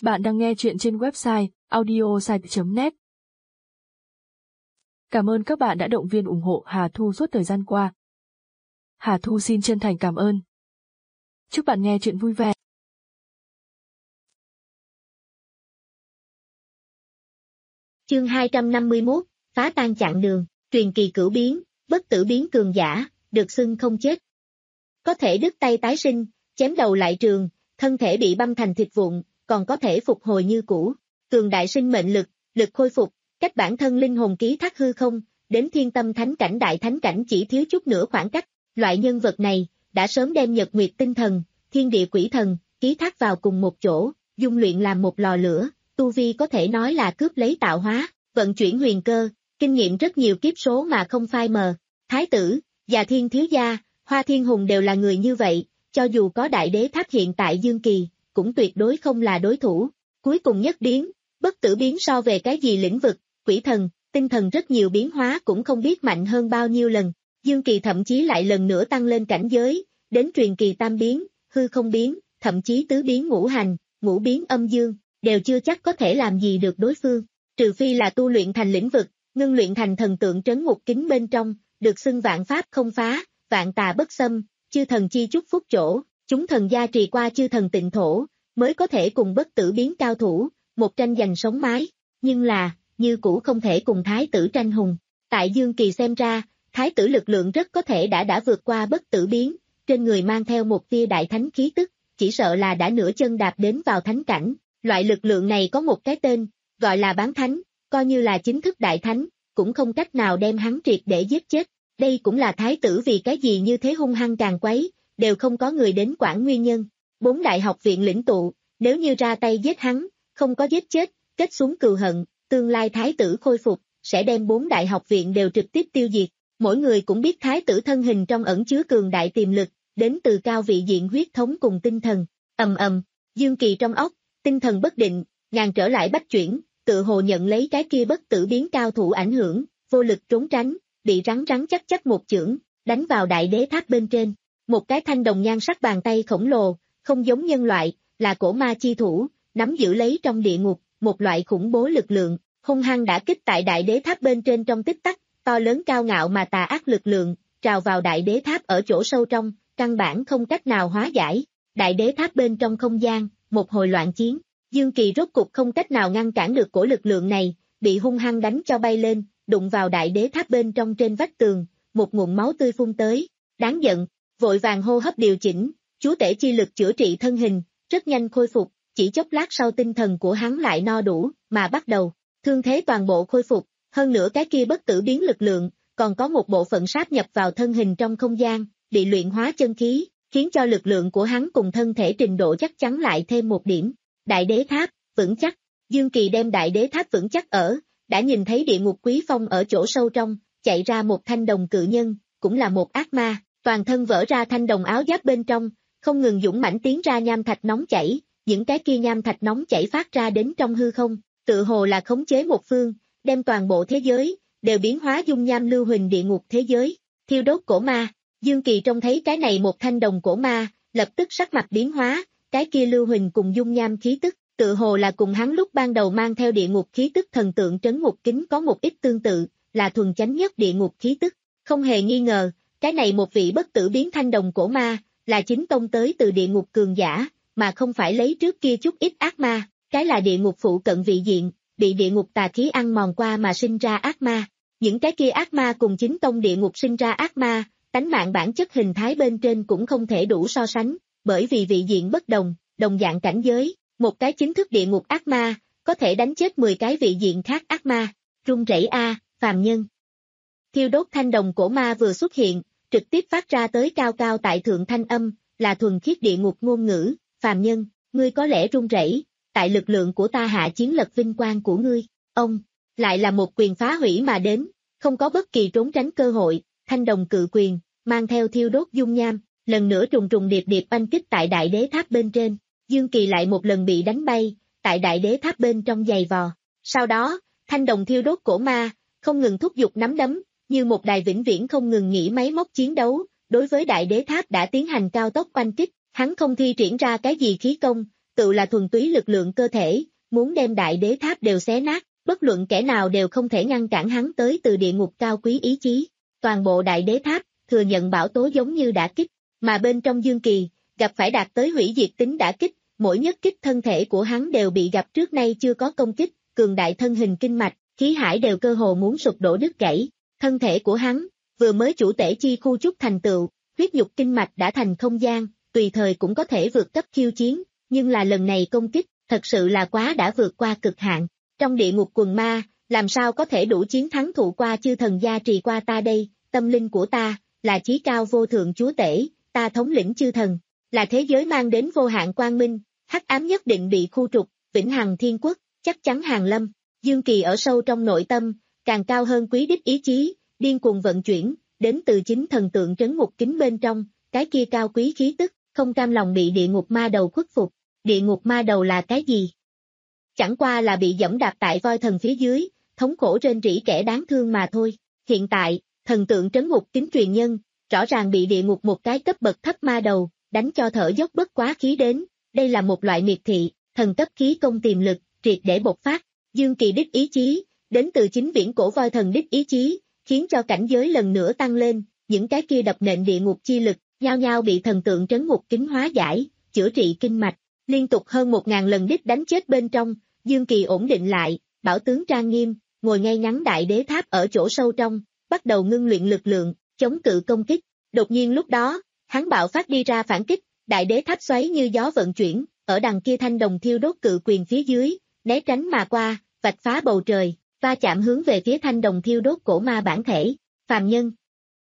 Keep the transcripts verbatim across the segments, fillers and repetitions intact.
Bạn đang nghe chuyện trên website audiosite chấm net. Cảm ơn các bạn đã động viên ủng hộ Hà Thu suốt thời gian qua. Hà Thu xin chân thành cảm ơn. Chúc bạn nghe chuyện vui vẻ. Chương hai trăm năm mươi mốt, phá tan chặng đường, truyền kỳ cửu biến, bất tử biến cường giả, được xưng không chết. Có thể đứt tay tái sinh, chém đầu lại trường, thân thể bị băm thành thịt vụn, còn có thể phục hồi như cũ. Cường đại sinh mệnh lực, lực khôi phục, cách bản thân linh hồn ký thác hư không, đến thiên tâm thánh cảnh đại thánh cảnh chỉ thiếu chút nữa khoảng cách. Loại nhân vật này, đã sớm đem nhật nguyệt tinh thần, thiên địa quỷ thần, ký thác vào cùng một chỗ, dung luyện làm một lò lửa, tu vi có thể nói là cướp lấy tạo hóa, vận chuyển huyền cơ, kinh nghiệm rất nhiều kiếp số mà không phai mờ. Thái tử, Già Thiên Thiếu Gia, Hoa Thiên Hùng đều là người như vậy, cho dù có đại đế tháp hiện tại Dương Kỳ, cũng tuyệt đối không là đối thủ. Cuối cùng nhất biến, bất tử biến so về cái gì lĩnh vực, quỷ thần, tinh thần rất nhiều biến hóa cũng không biết mạnh hơn bao nhiêu lần. Dương Kỳ thậm chí lại lần nữa tăng lên cảnh giới, đến truyền kỳ tam biến, hư không biến, thậm chí tứ biến ngũ hành, ngũ biến âm dương, đều chưa chắc có thể làm gì được đối phương. Trừ phi là tu luyện thành lĩnh vực, ngưng luyện thành thần tượng trấn ngục kính bên trong, được xưng vạn pháp không phá, vạn tà bất xâm, chư thần chi chúc phúc chỗ, chúng thần gia trì qua chư thần tịnh thổ, mới có thể cùng bất tử biến cao thủ, một tranh giành sống mái. Nhưng là, như cũ không thể cùng thái tử tranh hùng. Tại Dương Kỳ xem ra, thái tử lực lượng rất có thể đã đã vượt qua bất tử biến, trên người mang theo một tia đại thánh khí tức, chỉ sợ là đã nửa chân đạp đến vào thánh cảnh. Loại lực lượng này có một cái tên, gọi là bán thánh, coi như là chính thức đại thánh, cũng không cách nào đem hắn triệt để giết chết. Đây cũng là thái tử vì cái gì như thế hung hăng càng quấy, đều không có người đến quản nguyên nhân. Bốn đại học viện lĩnh tụ, nếu như ra tay giết hắn, không có giết chết, kết xuống cừu hận, tương lai thái tử khôi phục, sẽ đem bốn đại học viện đều trực tiếp tiêu diệt. Mỗi người cũng biết thái tử thân hình trong ẩn chứa cường đại tiềm lực, đến từ cao vị diện huyết thống cùng tinh thần. Ầm ầm, Dương Kỳ trong óc, tinh thần bất định, ngàn trở lại bách chuyển, tự hồ nhận lấy cái kia bất tử biến cao thủ ảnh hưởng, vô lực trốn tránh, bị rắn rắn chắc chắc một chưởng, đánh vào đại đế tháp bên trên. Một cái thanh đồng nhan sắc bàn tay khổng lồ, không giống nhân loại, là cổ ma chi thủ, nắm giữ lấy trong địa ngục, một loại khủng bố lực lượng, hung hăng đã kích tại đại đế tháp bên trên trong tích tắc, to lớn cao ngạo mà tà ác lực lượng, trào vào đại đế tháp ở chỗ sâu trong, căn bản không cách nào hóa giải. Đại đế tháp bên trong không gian, một hồi loạn chiến, Dương Kỳ rốt cục không cách nào ngăn cản được cổ lực lượng này, bị hung hăng đánh cho bay lên, đụng vào đại đế tháp bên trong trên vách tường, một nguồn máu tươi phun tới, đáng giận, vội vàng hô hấp điều chỉnh, chúa tể chi lực chữa trị thân hình, rất nhanh khôi phục, chỉ chốc lát sau tinh thần của hắn lại no đủ, mà bắt đầu, thương thế toàn bộ khôi phục, hơn nữa cái kia bất tử biến lực lượng, còn có một bộ phận sáp nhập vào thân hình trong không gian, bị luyện hóa chân khí, khiến cho lực lượng của hắn cùng thân thể trình độ chắc chắn lại thêm một điểm. Đại đế tháp, vững chắc, Dương Kỳ đem đại đế tháp vững chắc ở, đã nhìn thấy địa ngục quý phong ở chỗ sâu trong, chạy ra một thanh đồng cự nhân, cũng là một ác ma, toàn thân vỡ ra thanh đồng áo giáp bên trong, không ngừng dũng mãnh tiến ra nham thạch nóng chảy, những cái kia nham thạch nóng chảy phát ra đến trong hư không, tự hồ là khống chế một phương, đem toàn bộ thế giới, đều biến hóa dung nham lưu huỳnh địa ngục thế giới, thiêu đốt cổ ma. Dương Kỳ trông thấy cái này một thanh đồng cổ ma, lập tức sắc mặt biến hóa, cái kia lưu huỳnh cùng dung nham khí tức, tự hồ là cùng hắn lúc ban đầu mang theo địa ngục khí tức thần tượng trấn ngục kính có một ít tương tự, là thuần chánh nhất địa ngục khí tức. Không hề nghi ngờ, cái này một vị bất tử biến thanh đồng cổ ma, là chính tông tới từ địa ngục cường giả, mà không phải lấy trước kia chút ít ác ma, cái là địa ngục phụ cận vị diện, bị địa ngục tà khí ăn mòn qua mà sinh ra ác ma. Những cái kia ác ma cùng chính tông địa ngục sinh ra ác ma, tánh mạng bản chất hình thái bên trên cũng không thể đủ so sánh, bởi vì vị diện bất đồng, đồng dạng cảnh giới, một cái chính thức địa ngục ác ma, có thể đánh chết mười cái vị diện khác ác ma. Run rẩy a, phàm nhân. Thiêu đốt thanh đồng cổ ma vừa xuất hiện, trực tiếp phát ra tới cao cao tại thượng thanh âm, là thuần khiết địa ngục ngôn ngữ, phàm nhân, ngươi có lẽ run rẩy, tại lực lượng của ta hạ chiến lật vinh quang của ngươi. Ông, lại là một quyền phá hủy mà đến, không có bất kỳ trốn tránh cơ hội, thanh đồng cự quyền, mang theo thiêu đốt dung nham, lần nữa trùng trùng điệp điệp oanh kích tại đại đế tháp bên trên, Dương Kỳ lại một lần bị đánh bay, tại đại đế tháp bên trong giày vò. Sau đó, thanh đồng thiêu đốt cổ ma, không ngừng thúc giục nắm đấm, như một đài vĩnh viễn không ngừng nghỉ máy móc chiến đấu, đối với đại đế tháp đã tiến hành cao tốc oanh kích, hắn không thi triển ra cái gì khí công, tự là thuần túy lực lượng cơ thể, muốn đem đại đế tháp đều xé nát, bất luận kẻ nào đều không thể ngăn cản hắn tới từ địa ngục cao quý ý chí. Toàn bộ đại đế tháp, thừa nhận bão tố giống như đã kích, mà bên trong Dương Kỳ, gặp phải đạt tới hủy diệt tính đả kích, mỗi nhất kích thân thể của hắn đều bị gặp trước nay chưa có công kích, cường đại thân hình kinh mạch, khí hải đều cơ hồ muốn sụp đổ đứt gãy. Thân thể của hắn, vừa mới chủ tể chi khu chút thành tựu, huyết nhục kinh mạch đã thành không gian, tùy thời cũng có thể vượt cấp khiêu chiến, nhưng là lần này công kích, thật sự là quá đã vượt qua cực hạn. Trong địa ngục quần ma, làm sao có thể đủ chiến thắng thụ qua chư thần gia trì qua ta đây, tâm linh của ta, là chí cao vô thượng chúa tể, ta thống lĩnh chư thần, là thế giới mang đến vô hạn quang minh, hắc ám nhất định bị khu trục, vĩnh hằng thiên quốc, chắc chắn hàng lâm. Dương Kỳ ở sâu trong nội tâm, càng cao hơn quý đích ý chí, điên cuồng vận chuyển, đến từ chính thần tượng trấn ngục kính bên trong, cái kia cao quý khí tức, không cam lòng bị địa ngục ma đầu khuất phục. Địa ngục ma đầu là cái gì? Chẳng qua là bị dẫm đạp tại voi thần phía dưới, thống khổ rên rỉ kẻ đáng thương mà thôi. Hiện tại, thần tượng trấn ngục kính truyền nhân, rõ ràng bị địa ngục một cái cấp bậc thấp ma đầu, đánh cho thở dốc bất quá khí đến, đây là một loại miệt thị, thần cấp khí công tiềm lực, triệt để bộc phát. Dương Kỳ đích ý chí, đến từ chính viễn cổ voi thần đích ý chí, khiến cho cảnh giới lần nữa tăng lên, những cái kia đập nện địa ngục chi lực, nhao nhao bị thần tượng trấn ngục kính hóa giải, chữa trị kinh mạch, liên tục hơn một ngàn lần đích đánh chết bên trong, Dương Kỳ ổn định lại, bảo tướng trang nghiêm, ngồi ngay ngắn đại đế tháp ở chỗ sâu trong, bắt đầu ngưng luyện lực lượng, chống cự công kích. Đột nhiên lúc đó, hắn bạo phát đi ra phản kích, đại đế tháp xoáy như gió vận chuyển, ở đằng kia thanh đồng thiêu đốt cự quyền phía dưới, né tránh mà qua, vạch phá bầu trời, va chạm hướng về phía thanh đồng thiêu đốt cổ ma bản thể. Phàm nhân,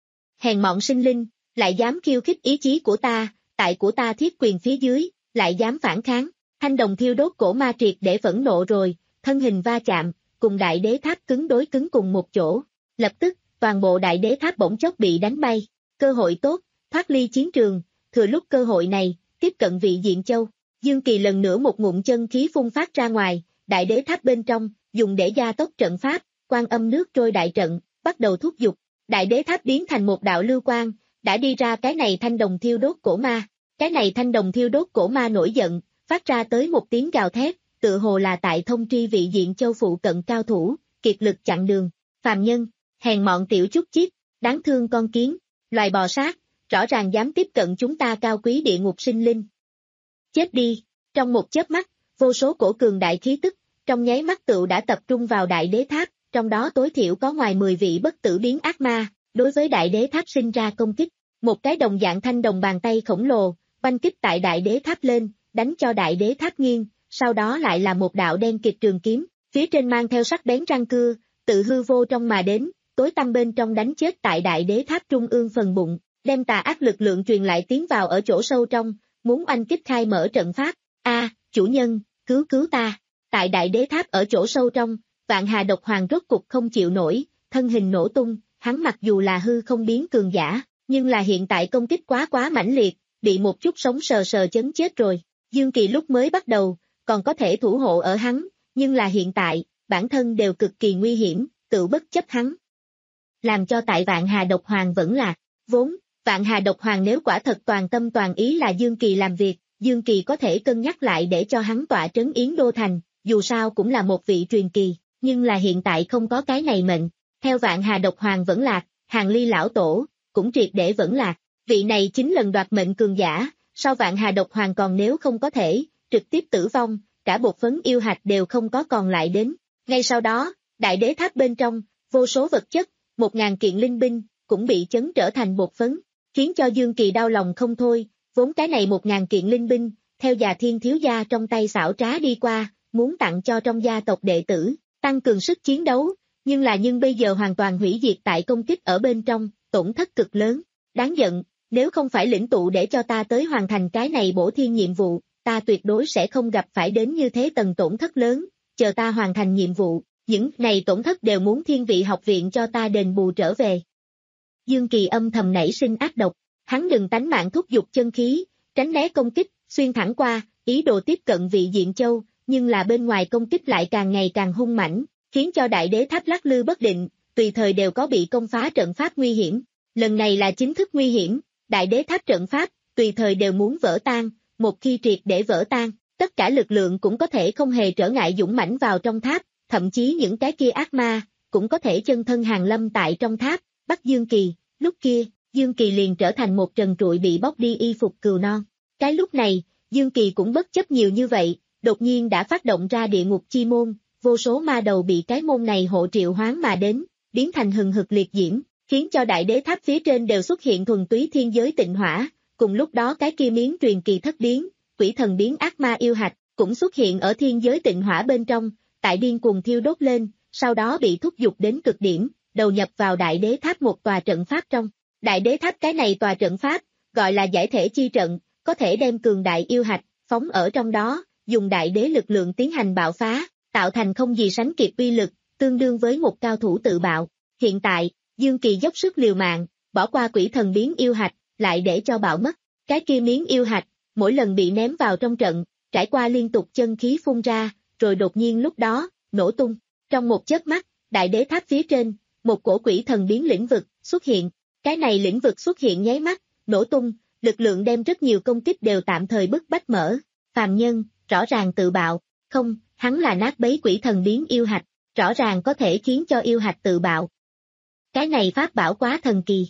hèn mọn sinh linh, lại dám khiêu khích ý chí của ta, tại của ta thiết quyền phía dưới, lại dám phản kháng. Thanh đồng thiêu đốt cổ ma triệt để phẫn nộ rồi, thân hình va chạm, cùng đại đế tháp cứng đối cứng cùng một chỗ. Lập tức, toàn bộ đại đế tháp bỗng chốc bị đánh bay. Cơ hội tốt, thoát ly chiến trường, thừa lúc cơ hội này, tiếp cận vị diện châu. Dương Kỳ lần nữa một ngụm chân khí phun phát ra ngoài, đại đế tháp bên trong, dùng để gia tốc trận pháp, quan âm nước trôi đại trận, bắt đầu thúc giục. Đại đế tháp biến thành một đạo lưu quang, đã đi ra cái này thanh đồng thiêu đốt cổ ma. Cái này thanh đồng thiêu đốt cổ ma nổi giận, phát ra tới một tiếng gào thét, tự hồ là tại thông tri vị diện châu phụ cận cao thủ, kiệt lực chặn đường. Phàm nhân, hèn mọn tiểu chút chít, đáng thương con kiến, loài bò sát, rõ ràng dám tiếp cận chúng ta cao quý địa ngục sinh linh. Chết đi, trong một chớp mắt, vô số cổ cường đại khí tức, trong nháy mắt tựu đã tập trung vào đại đế tháp, trong đó tối thiểu có ngoài mười vị bất tử biến ác ma, đối với đại đế tháp sinh ra công kích. Một cái đồng dạng thanh đồng bàn tay khổng lồ, oanh kích tại đại đế tháp lên, đánh cho đại đế tháp nghiêng, sau đó lại là một đạo đen kịt trường kiếm, phía trên mang theo sắc bén răng cưa, tự hư vô trong mà đến, tối tăm bên trong đánh chết tại đại đế tháp trung ương phần bụng, đem tà ác lực lượng truyền lại tiến vào ở chỗ sâu trong, muốn oanh kích khai mở trận pháp. A, chủ nhân, cứu cứu ta. Tại đại đế tháp ở chỗ sâu trong, Vạn Hà độc hoàng rốt cục không chịu nổi, thân hình nổ tung, hắn mặc dù là hư không biến cường giả, nhưng là hiện tại công kích quá quá mãnh liệt, bị một chút sống sờ sờ chấn chết rồi. Dương Kỳ lúc mới bắt đầu, còn có thể thủ hộ ở hắn, nhưng là hiện tại, bản thân đều cực kỳ nguy hiểm, tự bất chấp hắn. Làm cho tại Vạn Hà độc hoàng vẫn lạc, vốn, Vạn Hà độc hoàng nếu quả thật toàn tâm toàn ý là Dương Kỳ làm việc, Dương Kỳ có thể cân nhắc lại để cho hắn tọa trấn Yến Đô Thành, dù sao cũng là một vị truyền kỳ, nhưng là hiện tại không có cái này mệnh. Theo Vạn Hà độc hoàng vẫn lạc, Hàng Ly lão tổ, cũng triệt để vẫn lạc, vị này chính lần đoạt mệnh cường giả, sau Vạn Hà độc hoàng còn nếu không có thể, trực tiếp tử vong, cả bột phấn yêu hạch đều không có còn lại đến. Ngay sau đó, đại đế tháp bên trong, vô số vật chất, một ngàn kiện linh binh, cũng bị chấn trở thành bột phấn, khiến cho Dương Kỳ đau lòng không thôi, vốn cái này một ngàn kiện linh binh, theo già thiên thiếu gia trong tay xảo trá đi qua, muốn tặng cho trong gia tộc đệ tử, tăng cường sức chiến đấu, nhưng là nhưng bây giờ hoàn toàn hủy diệt tại công kích ở bên trong, tổn thất cực lớn, đáng giận, nếu không phải lĩnh tụ để cho ta tới hoàn thành cái này bổ thiên nhiệm vụ, ta tuyệt đối sẽ không gặp phải đến như thế tầng tổn thất lớn, chờ ta hoàn thành nhiệm vụ, những này tổn thất đều muốn thiên vị học viện cho ta đền bù trở về. Dương Kỳ âm thầm nảy sinh ác độc, hắn đừng tánh mạng thúc giục chân khí, tránh né công kích, xuyên thẳng qua, ý đồ tiếp cận vị diện châu, nhưng là bên ngoài công kích lại càng ngày càng hung mãnh, khiến cho đại đế tháp lắc lư bất định, tùy thời đều có bị công phá trận pháp nguy hiểm. Lần này là chính thức nguy hiểm, đại đế tháp trận pháp, tùy thời đều muốn vỡ tan, một khi triệt để vỡ tan, tất cả lực lượng cũng có thể không hề trở ngại dũng mãnh vào trong tháp, thậm chí những cái kia ác ma, cũng có thể chân thân hàng lâm tại trong tháp, bắt Dương Kỳ, lúc kia, Dương Kỳ liền trở thành một trần trụi bị bóc đi y phục cừu non. Cái lúc này, Dương Kỳ cũng bất chấp nhiều như vậy, đột nhiên đã phát động ra địa ngục chi môn, vô số ma đầu bị cái môn này hộ triệu hoán mà đến, biến thành hừng hực liệt diễm, khiến cho đại đế tháp phía trên đều xuất hiện thuần túy thiên giới tịnh hỏa, cùng lúc đó cái kia miếng truyền kỳ thất biến, quỷ thần biến ác ma yêu hạch, cũng xuất hiện ở thiên giới tịnh hỏa bên trong, tại điên cuồng thiêu đốt lên, sau đó bị thúc giục đến cực điểm, đầu nhập vào đại đế tháp một tòa trận pháp trong. Đại đế tháp cái này tòa trận pháp, gọi là giải thể chi trận, có thể đem cường đại yêu hạch, phóng ở trong đó, dùng đại đế lực lượng tiến hành bạo phá, tạo thành không gì sánh kịp uy lực, tương đương với một cao thủ tự bạo. Hiện tại, Dương Kỳ dốc sức liều mạng, bỏ qua quỷ thần biến yêu hạch, lại để cho bạo mất. Cái kia miếng yêu hạch, mỗi lần bị ném vào trong trận, trải qua liên tục chân khí phun ra, rồi đột nhiên lúc đó, nổ tung. Trong một chớp mắt, đại đế tháp phía trên, một cổ quỷ thần biến lĩnh vực xuất hiện. Cái này lĩnh vực xuất hiện nháy mắt, nổ tung, lực lượng đem rất nhiều công kích đều tạm thời bức bách mở. Phàm nhân, rõ ràng tự bạo, không, hắn là nát bấy quỷ thần biến yêu hạch, rõ ràng có thể khiến cho yêu hạch tự bạo. Cái này pháp bảo quá thần kỳ.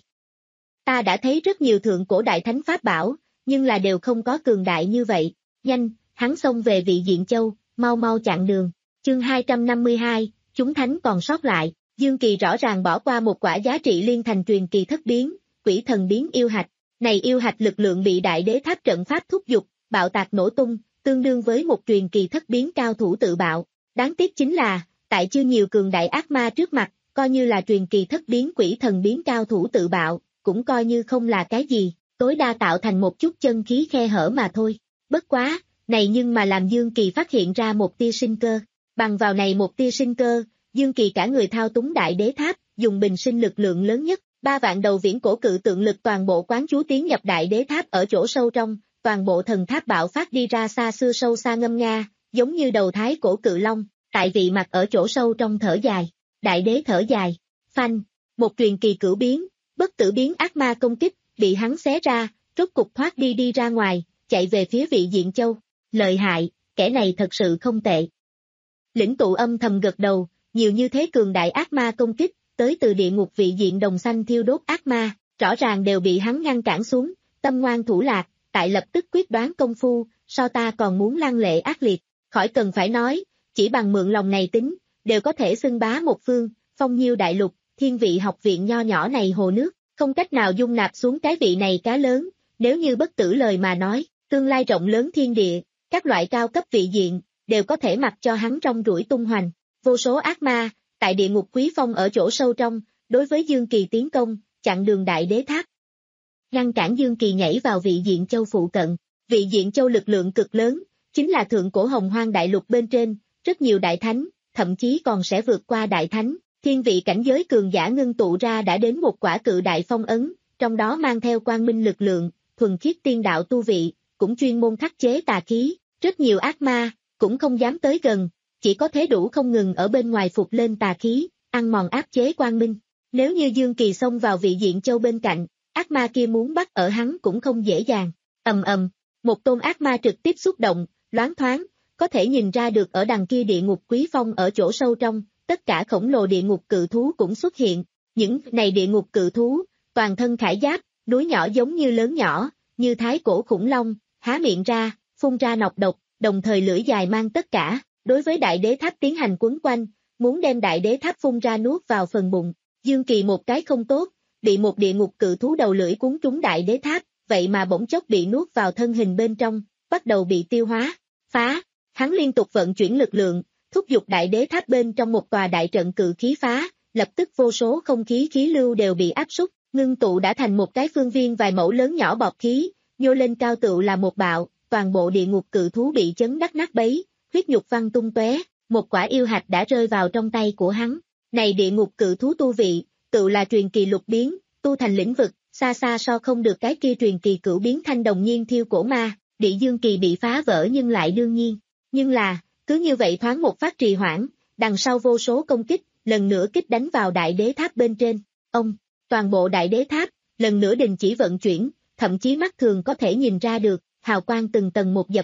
Ta đã thấy rất nhiều thượng cổ đại thánh pháp bảo, nhưng là đều không có cường đại như vậy. Nhanh, hắn xông về vị diện châu, mau mau chặn đường. Chương hai trăm năm mươi hai, chúng thánh còn sót lại. Dương Kỳ rõ ràng bỏ qua một quả giá trị liên thành truyền kỳ thất biến, quỷ thần biến yêu hạch. Này yêu hạch lực lượng bị đại đế tháp trận pháp thúc giục, bạo tạc nổ tung, tương đương với một truyền kỳ thất biến cao thủ tự bạo. Đáng tiếc chính là, tại chưa nhiều cường đại ác ma trước mặt, coi như là truyền kỳ thất biến quỷ thần biến cao thủ tự bạo, cũng coi như không là cái gì, tối đa tạo thành một chút chân khí khe hở mà thôi. Bất quá, này nhưng mà làm Dương Kỳ phát hiện ra một tia sinh cơ. Bằng vào này một tia sinh cơ, Dương Kỳ cả người thao túng đại đế tháp, dùng bình sinh lực lượng lớn nhất, ba vạn đầu viễn cổ cự tượng lực toàn bộ quán chú tiến nhập đại đế tháp ở chỗ sâu trong, toàn bộ thần tháp bạo phát đi ra xa xưa sâu xa ngâm nga, giống như đầu thái cổ cự long, tại vị mặt ở chỗ sâu trong thở dài, đại đế thở dài, phanh, một truyền kỳ cửu biến, bất tử biến ác ma công kích, bị hắn xé ra, rốt cục thoát đi đi ra ngoài, chạy về phía vị diện châu, lợi hại, kẻ này thật sự không tệ. Lĩnh tụ âm thầm gật đầu, nhiều như thế cường đại ác ma công kích, tới từ địa ngục vị diện đồng xanh thiêu đốt ác ma, rõ ràng đều bị hắn ngăn cản xuống, tâm ngoan thủ lạc, tại lập tức quyết đoán công phu, so ta còn muốn lăng lệ ác liệt, khỏi cần phải nói, chỉ bằng mượn lòng này tính, đều có thể xưng bá một phương, phong nhiêu đại lục, thiên vị học viện nho nhỏ này hồ nước, không cách nào dung nạp xuống cái vị này cá lớn, nếu như bất tử lời mà nói, tương lai rộng lớn thiên địa, các loại cao cấp vị diện, đều có thể mặc cho hắn trong rủi tung hoành, vô số ác ma, tại địa ngục quý phong ở chỗ sâu trong, đối với Dương Kỳ tiến công, chặn đường đại đế tháp. Ngăn cản Dương Kỳ nhảy vào vị diện châu phụ cận, vị diện châu lực lượng cực lớn, chính là thượng cổ hồng hoang đại lục bên trên, rất nhiều đại thánh, thậm chí còn sẽ vượt qua đại thánh, thiên vị cảnh giới cường giả ngưng tụ ra đã đến một quả cự đại phong ấn, trong đó mang theo quang minh lực lượng, thuần khiết tiên đạo tu vị, cũng chuyên môn khắc chế tà khí, rất nhiều ác ma, cũng không dám tới gần, chỉ có thế đủ không ngừng ở bên ngoài phục lên tà khí, ăn mòn áp chế quang minh. Nếu như Dương Kỳ xông vào vị diện châu bên cạnh, ác ma kia muốn bắt ở hắn cũng không dễ dàng. Ầm ầm, một tôn ác ma trực tiếp xúc động, loáng thoáng, có thể nhìn ra được ở đằng kia địa ngục quý phong ở chỗ sâu trong, tất cả khổng lồ địa ngục cự thú cũng xuất hiện. Những này địa ngục cự thú, toàn thân khải giáp, núi nhỏ giống như lớn nhỏ, như thái cổ khủng long, há miệng ra, phun ra nọc độc, đồng thời lưỡi dài mang tất cả, đối với đại đế tháp tiến hành quấn quanh, muốn đem đại đế tháp phun ra nuốt vào phần bụng. Dương Kỳ một cái không tốt, bị một địa ngục cự thú đầu lưỡi cuốn trúng đại đế tháp, vậy mà bỗng chốc bị nuốt vào thân hình bên trong, bắt đầu bị tiêu hóa, phá, hắn liên tục vận chuyển lực lượng, thúc giục đại đế tháp bên trong một tòa đại trận cự khí phá, lập tức vô số không khí khí lưu đều bị áp súc, ngưng tụ đã thành một cái phương viên vài mẫu lớn nhỏ bọt khí, nhô lên cao tựu là một bạo, toàn bộ địa ngục cự thú bị chấn đắc nát bấy, huyết nhục văng tung tóe, một quả yêu hạch đã rơi vào trong tay của hắn. Này địa ngục cự thú tu vị, tựu là truyền kỳ lục biến, tu thành lĩnh vực, xa xa so không được cái kia truyền kỳ cửu biến thanh đồng nhiên thiêu cổ ma, địa Dương Kỳ bị phá vỡ nhưng lại đương nhiên. Nhưng là, cứ như vậy thoáng một phát trì hoãn, đằng sau vô số công kích, lần nữa kích đánh vào đại đế tháp bên trên. Ông, toàn bộ đại đế tháp, lần nữa đình chỉ vận chuyển, thậm chí mắt thường có thể nhìn ra được, hào quang từng tầng một dập tắt,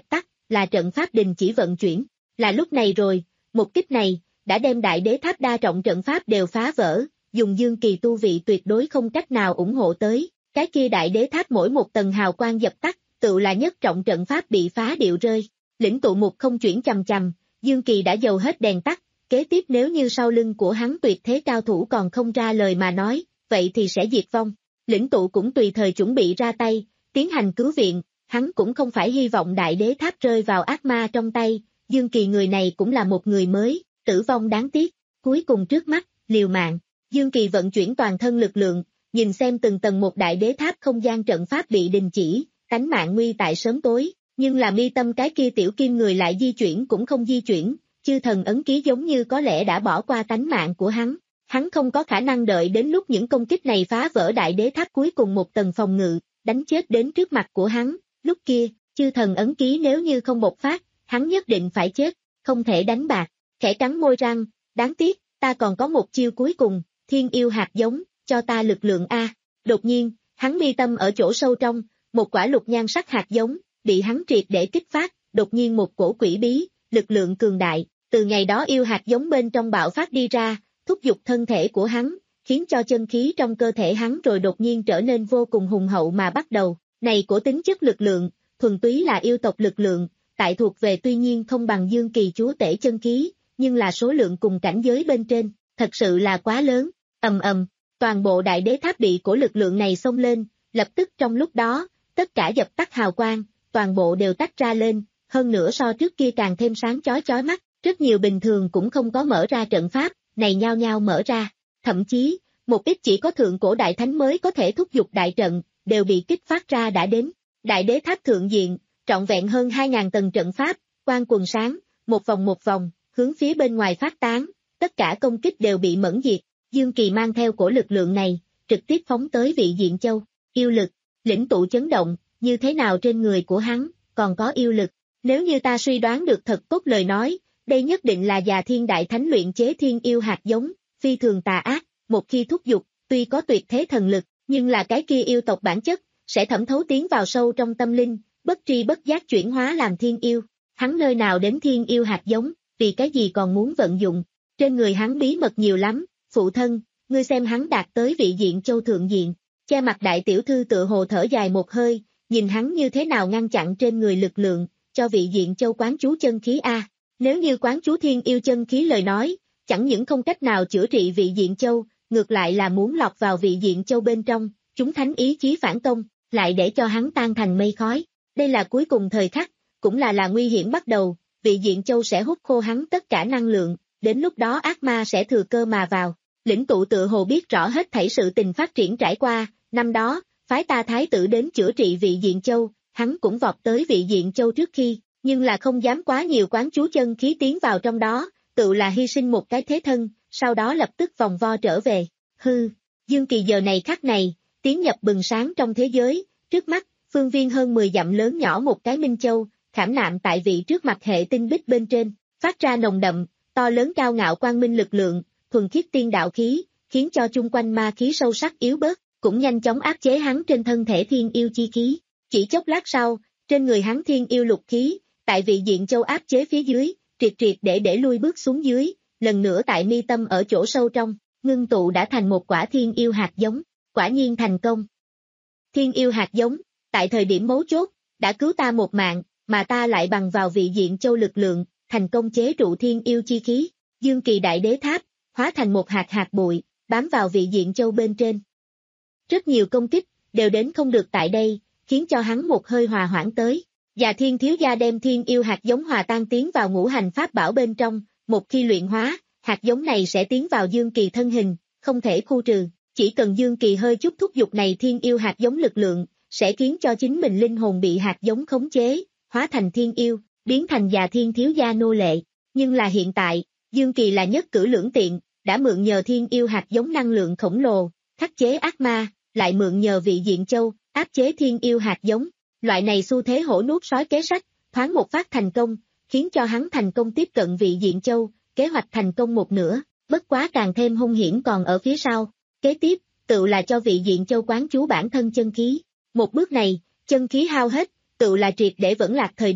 là trận pháp đình chỉ vận chuyển. Là lúc này rồi, một kích này, đã đem đại đế tháp đa trọng trận pháp đều phá vỡ, dùng Dương Kỳ tu vị tuyệt đối không cách nào ủng hộ tới, cái kia đại đế tháp mỗi một tầng hào quang dập tắt, tự là nhất trọng trận pháp bị phá điệu rơi. Lĩnh tụ mục không chuyển chầm chầm, Dương Kỳ đã dầu hết đèn tắt, kế tiếp nếu như sau lưng của hắn tuyệt thế cao thủ còn không ra lời mà nói, vậy thì sẽ diệt vong. Lĩnh tụ cũng tùy thời chuẩn bị ra tay, tiến hành cứu viện, hắn cũng không phải hy vọng đại đế tháp rơi vào ác ma trong tay, Dương Kỳ người này cũng là một người mới, tử vong đáng tiếc, cuối cùng trước mắt, liều mạng. Dương Kỳ vận chuyển toàn thân lực lượng, nhìn xem từng tầng một đại đế tháp không gian trận pháp bị đình chỉ, tánh mạng nguy tại sớm tối, nhưng là mi tâm cái kia tiểu kim người lại di chuyển cũng không di chuyển, chư thần ấn ký giống như có lẽ đã bỏ qua tánh mạng của hắn. Hắn không có khả năng đợi đến lúc những công kích này phá vỡ đại đế tháp cuối cùng một tầng phòng ngự, đánh chết đến trước mặt của hắn, lúc kia, chư thần ấn ký nếu như không bộc phát, hắn nhất định phải chết, không thể đánh bạc, khẽ cắn môi răng, đáng tiếc, ta còn có một chiêu cuối cùng, thiên yêu hạt giống, cho ta lực lượng A. Đột nhiên, hắn mi tâm ở chỗ sâu trong, một quả lục nhan sắc hạt giống, bị hắn triệt để kích phát, đột nhiên một cổ quỷ bí, lực lượng cường đại, từ ngày đó yêu hạt giống bên trong bạo phát đi ra, thúc giục thân thể của hắn, khiến cho chân khí trong cơ thể hắn rồi đột nhiên trở nên vô cùng hùng hậu mà bắt đầu, này của tính chất lực lượng, thuần túy là yêu tộc lực lượng, tại thuộc về tuy nhiên không bằng Dương Kỳ chúa tể chân khí, nhưng là số lượng cùng cảnh giới bên trên, thật sự là quá lớn, ầm ầm, toàn bộ đại đế tháp bị của lực lượng này xông lên, lập tức trong lúc đó, tất cả dập tắt hào quang, toàn bộ đều tách ra lên, hơn nữa so trước kia càng thêm sáng chói chói mắt, rất nhiều bình thường cũng không có mở ra trận pháp, này nhao nhao mở ra, thậm chí, một ít chỉ có thượng cổ đại thánh mới có thể thúc giục đại trận, đều bị kích phát ra đã đến. Đại đế tháp thượng diện, trọn vẹn hơn hai nghìn tầng trận pháp, quang quần sáng, một vòng một vòng, hướng phía bên ngoài phát tán, tất cả công kích đều bị mẫn diệt, Dương Kỳ mang theo cổ lực lượng này, trực tiếp phóng tới vị diện châu, yêu lực, lĩnh tụ chấn động, như thế nào trên người của hắn, còn có yêu lực, nếu như ta suy đoán được thật tốt lời nói, đây nhất định là già thiên đại thánh luyện chế thiên yêu hạt giống, phi thường tà ác, một khi thúc giục, tuy có tuyệt thế thần lực, nhưng là cái kia yêu tộc bản chất, sẽ thẩm thấu tiến vào sâu trong tâm linh, bất tri bất giác chuyển hóa làm thiên yêu, hắn nơi nào đến thiên yêu hạt giống, vì cái gì còn muốn vận dụng, trên người hắn bí mật nhiều lắm, phụ thân, ngươi xem hắn đạt tới vị diện châu thượng diện, che mặt đại tiểu thư tựa hồ thở dài một hơi, nhìn hắn như thế nào ngăn chặn trên người lực lượng, cho vị diện châu quán chú chân khí A. Nếu như quán chú thiên yêu chân khí lời nói, chẳng những không cách nào chữa trị vị diện châu, ngược lại là muốn lọt vào vị diện châu bên trong, chúng thánh ý chí phản công, lại để cho hắn tan thành mây khói. Đây là cuối cùng thời khắc, cũng là là nguy hiểm bắt đầu, vị diện châu sẽ hút khô hắn tất cả năng lượng, đến lúc đó ác ma sẽ thừa cơ mà vào. Lĩnh tụ tự hồ biết rõ hết thảy sự tình phát triển trải qua, năm đó, phái ta thái tử đến chữa trị vị diện châu, hắn cũng vọt tới vị diện châu trước khi, nhưng là không dám quá nhiều quán chú chân khí tiến vào trong đó, tự là hy sinh một cái thế thân, sau đó lập tức vòng vo trở về. Hư, Dương Kỳ giờ này khắc này, tiến nhập bừng sáng trong thế giới, trước mắt, phương viên hơn mười dặm lớn nhỏ một cái Minh Châu, khảm nạm tại vị trước mặt hệ tinh bích bên trên, phát ra nồng đậm, to lớn cao ngạo quang minh lực lượng, thuần khiết tiên đạo khí, khiến cho chung quanh ma khí sâu sắc yếu bớt, cũng nhanh chóng áp chế hắn trên thân thể thiên yêu chi khí. Chỉ chốc lát sau, trên người hắn thiên yêu lục khí, tại vị diện châu áp chế phía dưới, triệt triệt để để lui bước xuống dưới, lần nữa tại mi tâm ở chỗ sâu trong, ngưng tụ đã thành một quả thiên yêu hạt giống, quả nhiên thành công. Thiên yêu hạt giống, tại thời điểm mấu chốt, đã cứu ta một mạng, mà ta lại bằng vào vị diện châu lực lượng, thành công chế trụ thiên yêu chi khí, Dương Kỳ đại đế tháp, hóa thành một hạt hạt bụi, bám vào vị diện châu bên trên. Rất nhiều công kích, đều đến không được tại đây, khiến cho hắn một hơi hòa hoãn tới. Và thiên thiếu gia đem thiên yêu hạt giống hòa tan tiến vào ngũ hành pháp bảo bên trong, một khi luyện hóa, hạt giống này sẽ tiến vào Dương Kỳ thân hình, không thể khu trừ, chỉ cần Dương Kỳ hơi chút thúc giục này thiên yêu hạt giống lực lượng, sẽ khiến cho chính mình linh hồn bị hạt giống khống chế, hóa thành thiên yêu, biến thành già thiên thiếu gia nô lệ. Nhưng là hiện tại, Dương Kỳ là nhất cử lưỡng tiện, đã mượn nhờ thiên yêu hạt giống năng lượng khổng lồ, khắc chế ác ma, lại mượn nhờ vị diện châu, áp chế thiên yêu hạt giống. Loại này xu thế hổ nuốt sói kế sách, thoáng một phát thành công, khiến cho hắn thành công tiếp cận vị diện châu, kế hoạch thành công một nửa, bất quá càng thêm hung hiểm còn ở phía sau. Kế tiếp, tự là cho vị diện châu quán chú bản thân chân khí. Một bước này, chân khí hao hết, tự là triệt để vẫn lạc thời điểm,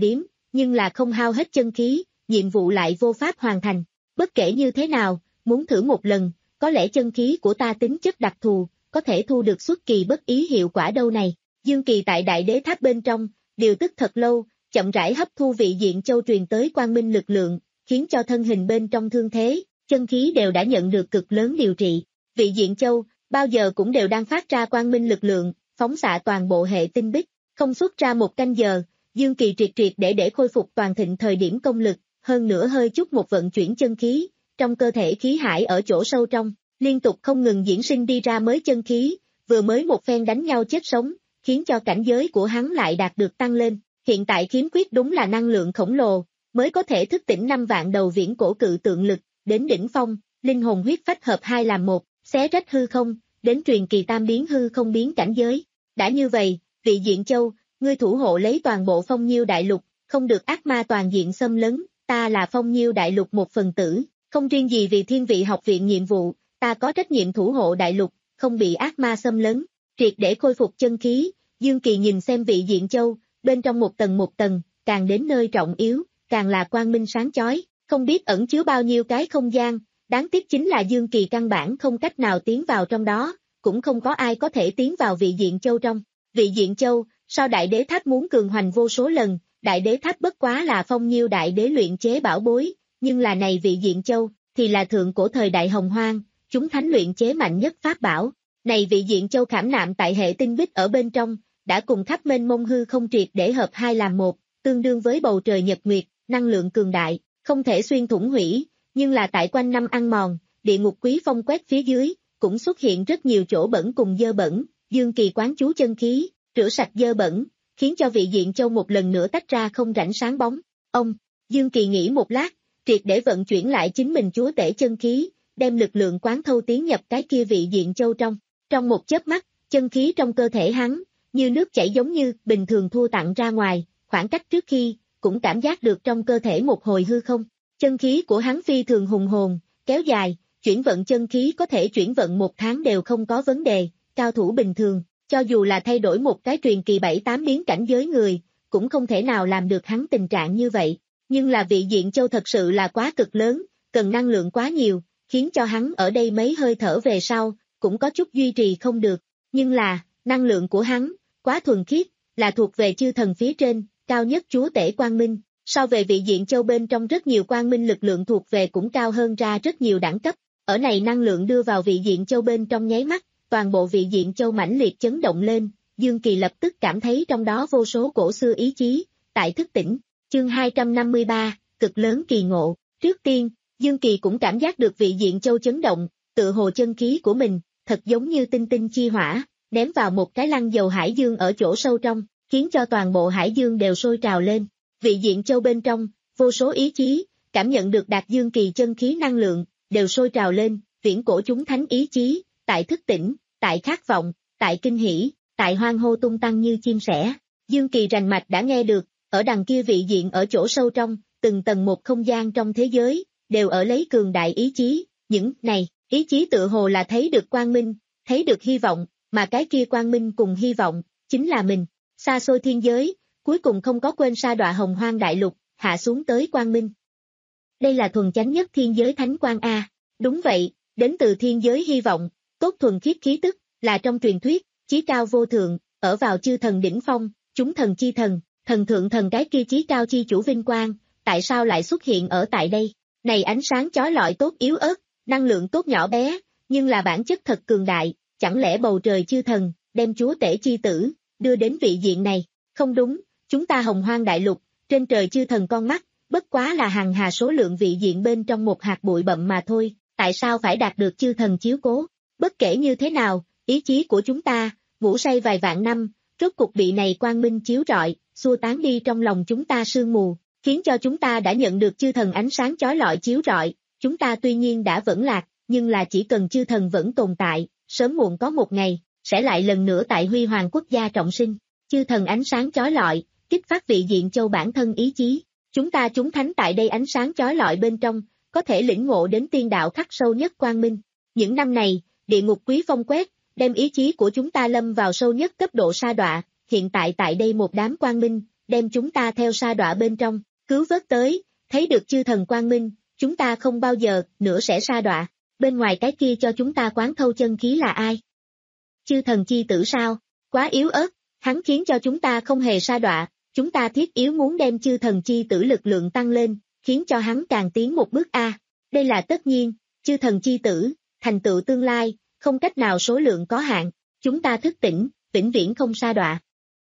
nhưng là không hao hết chân khí, nhiệm vụ lại vô pháp hoàn thành. Bất kể như thế nào, muốn thử một lần, có lẽ chân khí của ta tính chất đặc thù, có thể thu được xuất kỳ bất ý hiệu quả đâu này. Dương Kỳ tại Đại Đế Tháp bên trong, điều tức thật lâu, chậm rãi hấp thu vị diện châu truyền tới quang minh lực lượng, khiến cho thân hình bên trong thương thế, chân khí đều đã nhận được cực lớn điều trị. Vị diện châu, bao giờ cũng đều đang phát ra quang minh lực lượng, phóng xạ toàn bộ hệ tinh bích, không xuất ra một canh giờ, Dương Kỳ triệt triệt để để khôi phục toàn thịnh thời điểm công lực, hơn nữa hơi chút một vận chuyển chân khí, trong cơ thể khí hải ở chỗ sâu trong, liên tục không ngừng diễn sinh đi ra mới chân khí, vừa mới một phen đánh nhau chết sống, khiến cho cảnh giới của hắn lại đạt được tăng lên, hiện tại khiếm khuyết đúng là năng lượng khổng lồ, mới có thể thức tỉnh năm vạn đầu viễn cổ cự tượng lực, đến đỉnh phong, linh hồn huyết phách hợp hai làm một, xé rách hư không, đến truyền kỳ tam biến hư không biến cảnh giới. Đã như vậy, vị diện châu, ngươi thủ hộ lấy toàn bộ Phong Nhiêu đại lục, không được ác ma toàn diện xâm lấn, ta là Phong Nhiêu đại lục một phần tử, không riêng gì vì Thiên Vị học viện nhiệm vụ, ta có trách nhiệm thủ hộ đại lục, không bị ác ma xâm lấn, triệt để khôi phục chân khí. Dương Kỳ nhìn xem vị diện châu, bên trong một tầng một tầng, càng đến nơi trọng yếu, càng là quang minh sáng chói, không biết ẩn chứa bao nhiêu cái không gian, đáng tiếc chính là Dương Kỳ căn bản không cách nào tiến vào trong đó, cũng không có ai có thể tiến vào vị diện châu trong. Vị diện châu, sao Đại Đế Tháp muốn cường hoành vô số lần, Đại Đế Tháp bất quá là Phong Nhiêu đại đế luyện chế bảo bối, nhưng là này vị diện châu, thì là thượng cổ thời đại hồng hoang, chúng thánh luyện chế mạnh nhất pháp bảo. Này vị diện châu khảm nạm tại hệ tinh bích ở bên trong, đã cùng khắp mênh mông hư không triệt để hợp hai làm một, tương đương với bầu trời nhật nguyệt, năng lượng cường đại, không thể xuyên thủng hủy, nhưng là tại quanh năm ăn mòn, địa ngục quý phong quét phía dưới, cũng xuất hiện rất nhiều chỗ bẩn cùng dơ bẩn, Dương Kỳ quán chú chân khí, rửa sạch dơ bẩn, khiến cho vị diện châu một lần nữa tách ra không rảnh sáng bóng. Ông, Dương Kỳ nghĩ một lát, triệt để vận chuyển lại chính mình chúa tể chân khí, đem lực lượng quán thâu tiến nhập cái kia vị diện châu trong. Trong một chớp mắt, chân khí trong cơ thể hắn, như nước chảy giống như bình thường thua tặng ra ngoài, khoảng cách trước khi, cũng cảm giác được trong cơ thể một hồi hư không. Chân khí của hắn phi thường hùng hồn, kéo dài, chuyển vận chân khí có thể chuyển vận một tháng đều không có vấn đề, cao thủ bình thường, cho dù là thay đổi một cái truyền kỳ bảy tám biến cảnh giới người, cũng không thể nào làm được hắn tình trạng như vậy. Nhưng là vị diện châu thật sự là quá cực lớn, cần năng lượng quá nhiều, khiến cho hắn ở đây mấy hơi thở về sau, cũng có chút duy trì không được. Nhưng là, năng lượng của hắn, quá thuần khiết, là thuộc về chư thần phía trên, cao nhất chúa tể quang minh. So về vị diện châu bên trong rất nhiều quang minh lực lượng thuộc về cũng cao hơn ra rất nhiều đẳng cấp. Ở này năng lượng đưa vào vị diện châu bên trong nháy mắt, toàn bộ vị diện châu mãnh liệt chấn động lên, Dương Kỳ lập tức cảm thấy trong đó vô số cổ xưa ý chí, tại thức tỉnh. Chương hai trăm năm mươi ba, cực lớn kỳ ngộ. Trước tiên, Dương Kỳ cũng cảm giác được vị diện châu chấn động, tự hồ chân khí của mình, thật giống như tinh tinh chi hỏa, ném vào một cái lăng dầu hải dương ở chỗ sâu trong, khiến cho toàn bộ hải dương đều sôi trào lên. Vị diện châu bên trong, vô số ý chí, cảm nhận được đạt Dương Kỳ chân khí năng lượng, đều sôi trào lên, viễn cổ chúng thánh ý chí, tại thức tỉnh, tại khát vọng, tại kinh hỉ, tại hoan hô tung tăng như chim sẻ. Dương Kỳ rành mạch đã nghe được, ở đằng kia vị diện ở chỗ sâu trong, từng tầng một không gian trong thế giới, đều ở lấy cường đại ý chí, những này, ý chí tự hồ là thấy được quang minh, thấy được hy vọng, mà cái kia quang minh cùng hy vọng, chính là mình. Xa xôi thiên giới, cuối cùng không có quên sa đọa hồng hoang đại lục, hạ xuống tới quang minh. Đây là thuần chánh nhất thiên giới thánh quang A. Đúng vậy, đến từ thiên giới hy vọng, tốt thuần khiết khí tức, là trong truyền thuyết, chí cao vô thượng, ở vào chư thần đỉnh phong, chúng thần chi thần, thần thượng thần cái kia chí cao chi chủ vinh quang, tại sao lại xuất hiện ở tại đây? Này ánh sáng chói lọi tốt yếu ớt, năng lượng tốt nhỏ bé, nhưng là bản chất thật cường đại, chẳng lẽ bầu trời chư thần, đem chúa tể chi tử, đưa đến vị diện này? Không đúng, chúng ta hồng hoang đại lục, trên trời chư thần con mắt, bất quá là hằng hà số lượng vị diện bên trong một hạt bụi bặm mà thôi, tại sao phải đạt được chư thần chiếu cố? Bất kể như thế nào, ý chí của chúng ta, ngủ say vài vạn năm, rốt cục bị này quang minh chiếu rọi, xua tán đi trong lòng chúng ta sương mù, khiến cho chúng ta đã nhận được chư thần ánh sáng chói lọi chiếu rọi, chúng ta tuy nhiên đã vẫn lạc, nhưng là chỉ cần chư thần vẫn tồn tại, sớm muộn có một ngày, sẽ lại lần nữa tại huy hoàng quốc gia trọng sinh. Chư thần ánh sáng chói lọi, kích phát vị diện châu bản thân ý chí, chúng ta chúng thánh tại đây ánh sáng chói lọi bên trong, có thể lĩnh ngộ đến tiên đạo khắc sâu nhất quang minh. Những năm này, địa ngục quý phong quét, đem ý chí của chúng ta lâm vào sâu nhất cấp độ sa đọa, hiện tại tại đây một đám quang minh, đem chúng ta theo sa đọa bên trong, cứu vớt tới, thấy được chư thần quang minh, chúng ta không bao giờ nữa sẽ sa đọa, bên ngoài cái kia cho chúng ta quán thâu chân khí là ai? Chư thần chi tử sao? Quá yếu ớt, hắn khiến cho chúng ta không hề sa đọa, chúng ta thiết yếu muốn đem chư thần chi tử lực lượng tăng lên, khiến cho hắn càng tiến một bước a. Đây là tất nhiên, chư thần chi tử, thành tựu tương lai, không cách nào số lượng có hạn, chúng ta thức tỉnh, vĩnh viễn không sa đọa.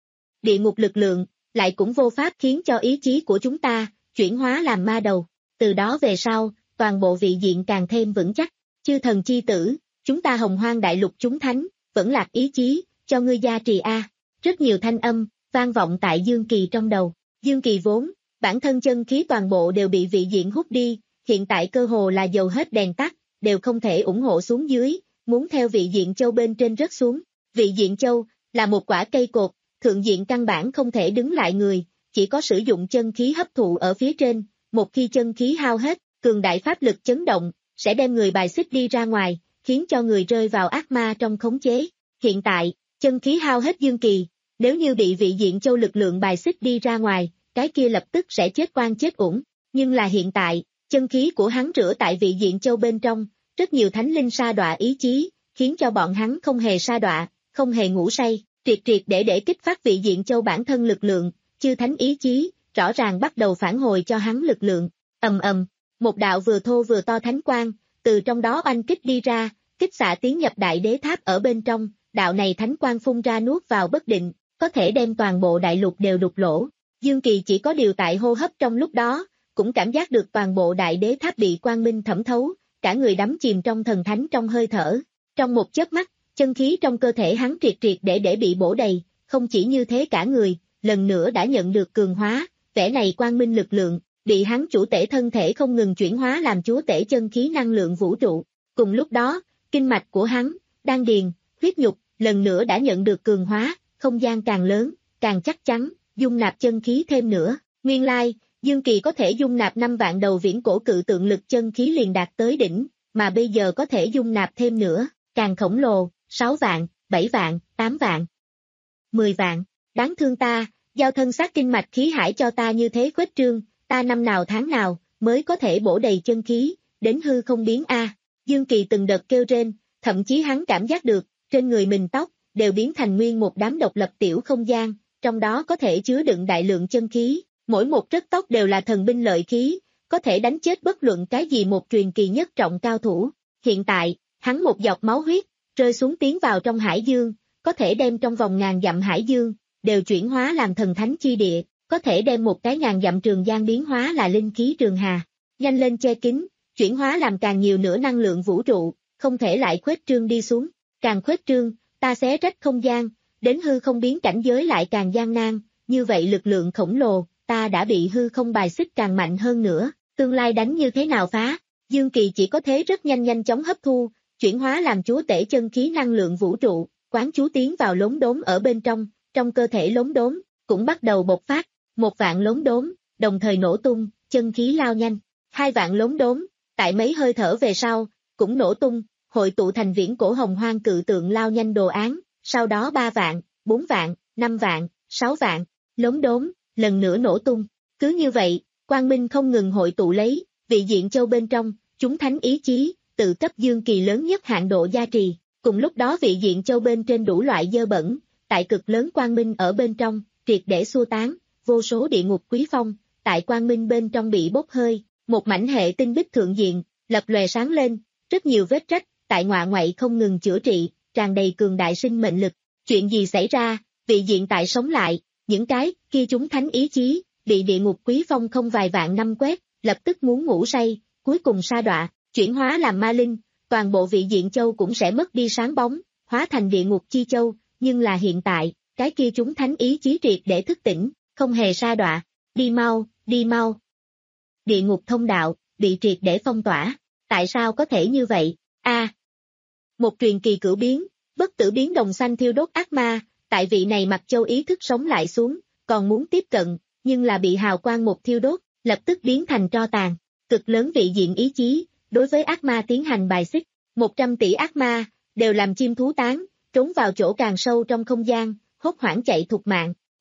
Địa ngục lực lượng, lại cũng vô pháp khiến cho ý chí của chúng ta, chuyển hóa làm ma đầu, từ đó về sau, toàn bộ vị diện càng thêm vững chắc, chư thần chi tử, chúng ta hồng hoang đại lục chúng thánh, vẫn lạc ý chí, cho ngươi gia trì a. Rất nhiều thanh âm, vang vọng tại Dương Kỳ trong đầu, Dương Kỳ vốn, bản thân chân khí toàn bộ đều bị vị diện hút đi, hiện tại cơ hồ là dầu hết đèn tắt, đều không thể ủng hộ xuống dưới, muốn theo vị diện châu bên trên rớt xuống. Vị diện châu, là một quả cây cột, thượng diện căn bản không thể đứng lại người, chỉ có sử dụng chân khí hấp thụ ở phía trên, một khi chân khí hao hết, cường đại pháp lực chấn động, sẽ đem người bài xích đi ra ngoài, khiến cho người rơi vào ác ma trong khống chế. Hiện tại, chân khí hao hết Dương Kỳ, nếu như bị vị diện châu lực lượng bài xích đi ra ngoài, cái kia lập tức sẽ chết oan chết uổng. Nhưng là hiện tại, chân khí của hắn rửa tại vị diện châu bên trong, rất nhiều thánh linh sa đọa ý chí, khiến cho bọn hắn không hề sa đọa, không hề ngủ say, triệt triệt để để kích phát vị diện châu bản thân lực lượng, chư thánh ý chí, rõ ràng bắt đầu phản hồi cho hắn lực lượng. Ầm ầm, một đạo vừa thô vừa to thánh quang, từ trong đó oanh kích đi ra, kích xạ tiến nhập đại đế tháp ở bên trong, đạo này thánh quang phun ra nuốt vào bất định, có thể đem toàn bộ đại lục đều đục lỗ. Dương Kỳ chỉ có điều tại hô hấp trong lúc đó, cũng cảm giác được toàn bộ đại đế tháp bị quang minh thẩm thấu, cả người đắm chìm trong thần thánh trong hơi thở. Trong một chớp mắt, chân khí trong cơ thể hắn triệt triệt để để bị bổ đầy, không chỉ như thế cả người, lần nữa đã nhận được cường hóa, vẻ này quang minh lực lượng, bị hắn chủ tể thân thể không ngừng chuyển hóa làm chúa tể chân khí năng lượng vũ trụ. Cùng lúc đó, kinh mạch của hắn, đan điền, huyết nhục, lần nữa đã nhận được cường hóa, không gian càng lớn, càng chắc chắn, dung nạp chân khí thêm nữa. Nguyên lai, Dương Kỳ có thể dung nạp năm vạn đầu viễn cổ cự tượng lực chân khí liền đạt tới đỉnh, mà bây giờ có thể dung nạp thêm nữa, càng khổng lồ, sáu vạn, bảy vạn, tám vạn, mười vạn. Đáng thương ta, giao thân sát kinh mạch khí hải cho ta như thế khuếch trương, ta năm nào tháng nào mới có thể bổ đầy chân khí, đến hư không biến a. Dương Kỳ từng đợt kêu rên, thậm chí hắn cảm giác được, trên người mình tóc đều biến thành nguyên một đám độc lập tiểu không gian, trong đó có thể chứa đựng đại lượng chân khí, mỗi một rớt tóc đều là thần binh lợi khí, có thể đánh chết bất luận cái gì một truyền kỳ nhất trọng cao thủ. Hiện tại, hắn một giọt máu huyết, rơi xuống tiến vào trong hải dương, có thể đem trong vòng ngàn dặm hải dương, đều chuyển hóa làm thần thánh chi địa, có thể đem một cái ngàn dặm trường giang biến hóa là linh khí trường hà. Nhanh lên che kín, chuyển hóa làm càng nhiều nữa năng lượng vũ trụ, không thể lại khuếch trương đi xuống, càng khuếch trương, ta xé rách không gian, đến hư không biến cảnh giới lại càng gian nan, như vậy lực lượng khổng lồ, ta đã bị hư không bài xích càng mạnh hơn nữa, tương lai đánh như thế nào phá. Dương Kỳ chỉ có thế rất nhanh nhanh chóng hấp thu, chuyển hóa làm chúa tể chân khí năng lượng vũ trụ, quán chú tiến vào lốm đốm ở bên trong, trong cơ thể lốm đốm, cũng bắt đầu bộc phát, một vạn lốm đốm, đồng thời nổ tung, chân khí lao nhanh, hai vạn lốm đốm, tại mấy hơi thở về sau, cũng nổ tung, hội tụ thành viễn cổ hồng hoang cự tượng lao nhanh đồ án, sau đó ba vạn, bốn vạn, năm vạn, sáu vạn, lốm đốm, lần nữa nổ tung, cứ như vậy, quang minh không ngừng hội tụ lấy, vị diện châu bên trong, chúng thánh ý chí, tự cấp Dương Kỳ lớn nhất hạn độ gia trì, cùng lúc đó vị diện châu bên trên đủ loại dơ bẩn, tại cực lớn quang minh ở bên trong, triệt để xua tán, vô số địa ngục quý phong, tại quang minh bên trong bị bốc hơi, một mảnh hệ tinh bích thượng diện, lập lòe sáng lên, rất nhiều vết rách, tại ngoại ngoại không ngừng chữa trị, tràn đầy cường đại sinh mệnh lực. Chuyện gì xảy ra, vị diện tại sống lại, những cái kia chúng thánh ý chí, bị địa ngục quý phong không vài vạn năm quét, lập tức muốn ngủ say, cuối cùng sa đọa, chuyển hóa làm ma linh, toàn bộ vị diện châu cũng sẽ mất đi sáng bóng, hóa thành địa ngục chi châu, nhưng là hiện tại, cái kia chúng thánh ý chí triệt để thức tỉnh, không hề sa đọa, đi mau, đi mau. Địa ngục thông đạo, bị triệt để phong tỏa, tại sao có thể như vậy? A. À, một truyền kỳ cửu biến, bất tử biến đồng xanh thiêu đốt ác ma, tại vị này mặc châu ý thức sống lại xuống, còn muốn tiếp cận, nhưng là bị hào quang một thiêu đốt, lập tức biến thành tro tàn, cực lớn vị diện ý chí, đối với ác ma tiến hành bài xích, một trăm tỷ ác ma, đều làm chim thú tán, trốn vào chỗ càng sâu trong không gian, hốt hoảng chạy thục mạng,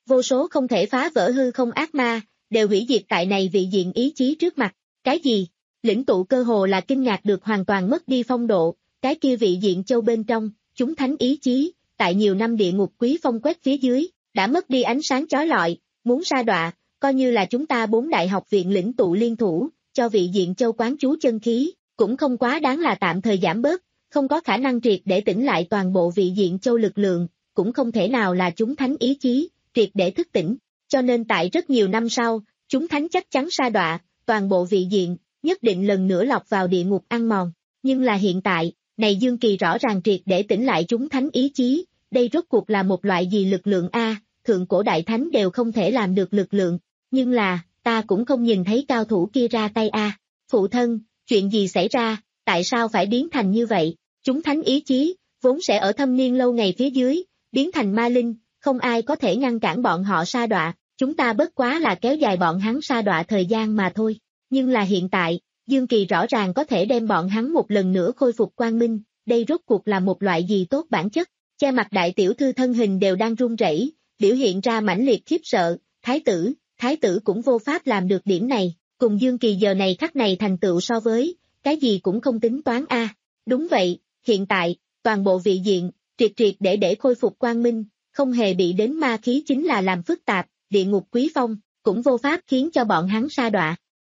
Vô số không thể phá vỡ hư không ác ma, đều hủy diệt tại này vị diện ý chí trước mặt. Cái gì? Lĩnh tụ cơ hồ là kinh ngạc được hoàn toàn mất đi phong độ, cái kia vị diện châu bên trong, chúng thánh ý chí, tại nhiều năm địa ngục quý phong quét phía dưới, đã mất đi ánh sáng chói lọi, muốn sa đọa, coi như là chúng ta bốn đại học viện lĩnh tụ liên thủ, cho vị diện châu quán chú chân khí, cũng không quá đáng là tạm thời giảm bớt, không có khả năng triệt để tỉnh lại toàn bộ vị diện châu lực lượng, cũng không thể nào là chúng thánh ý chí, triệt để thức tỉnh, cho nên tại rất nhiều năm sau, chúng thánh chắc chắn sa đọa, toàn bộ vị diện, nhất định lần nữa lọc vào địa ngục ăn mòn, nhưng là hiện tại, này Dương Kỳ rõ ràng triệt để tỉnh lại chúng thánh ý chí, đây rốt cuộc là một loại gì lực lượng a, thượng cổ đại thánh đều không thể làm được lực lượng, nhưng là, ta cũng không nhìn thấy cao thủ kia ra tay a. Phụ thân, chuyện gì xảy ra, tại sao phải biến thành như vậy? Chúng thánh ý chí, vốn sẽ ở thâm niên lâu ngày phía dưới, biến thành ma linh, không ai có thể ngăn cản bọn họ sa đọa, chúng ta bất quá là kéo dài bọn hắn sa đọa thời gian mà thôi. Nhưng là hiện tại, Dương Kỳ rõ ràng có thể đem bọn hắn một lần nữa khôi phục quang minh, đây rốt cuộc là một loại gì tốt bản chất. Che mặt đại tiểu thư thân hình đều đang run rẩy, biểu hiện ra mãnh liệt khiếp sợ, thái tử, thái tử cũng vô pháp làm được điểm này, cùng Dương Kỳ giờ này khắc này thành tựu so với, cái gì cũng không tính toán a. À. Đúng vậy, hiện tại, toàn bộ vị diện, triệt triệt để để khôi phục quang minh, không hề bị đến ma khí chính là làm phức tạp, địa ngục quý phong, cũng vô pháp khiến cho bọn hắn sa đọa.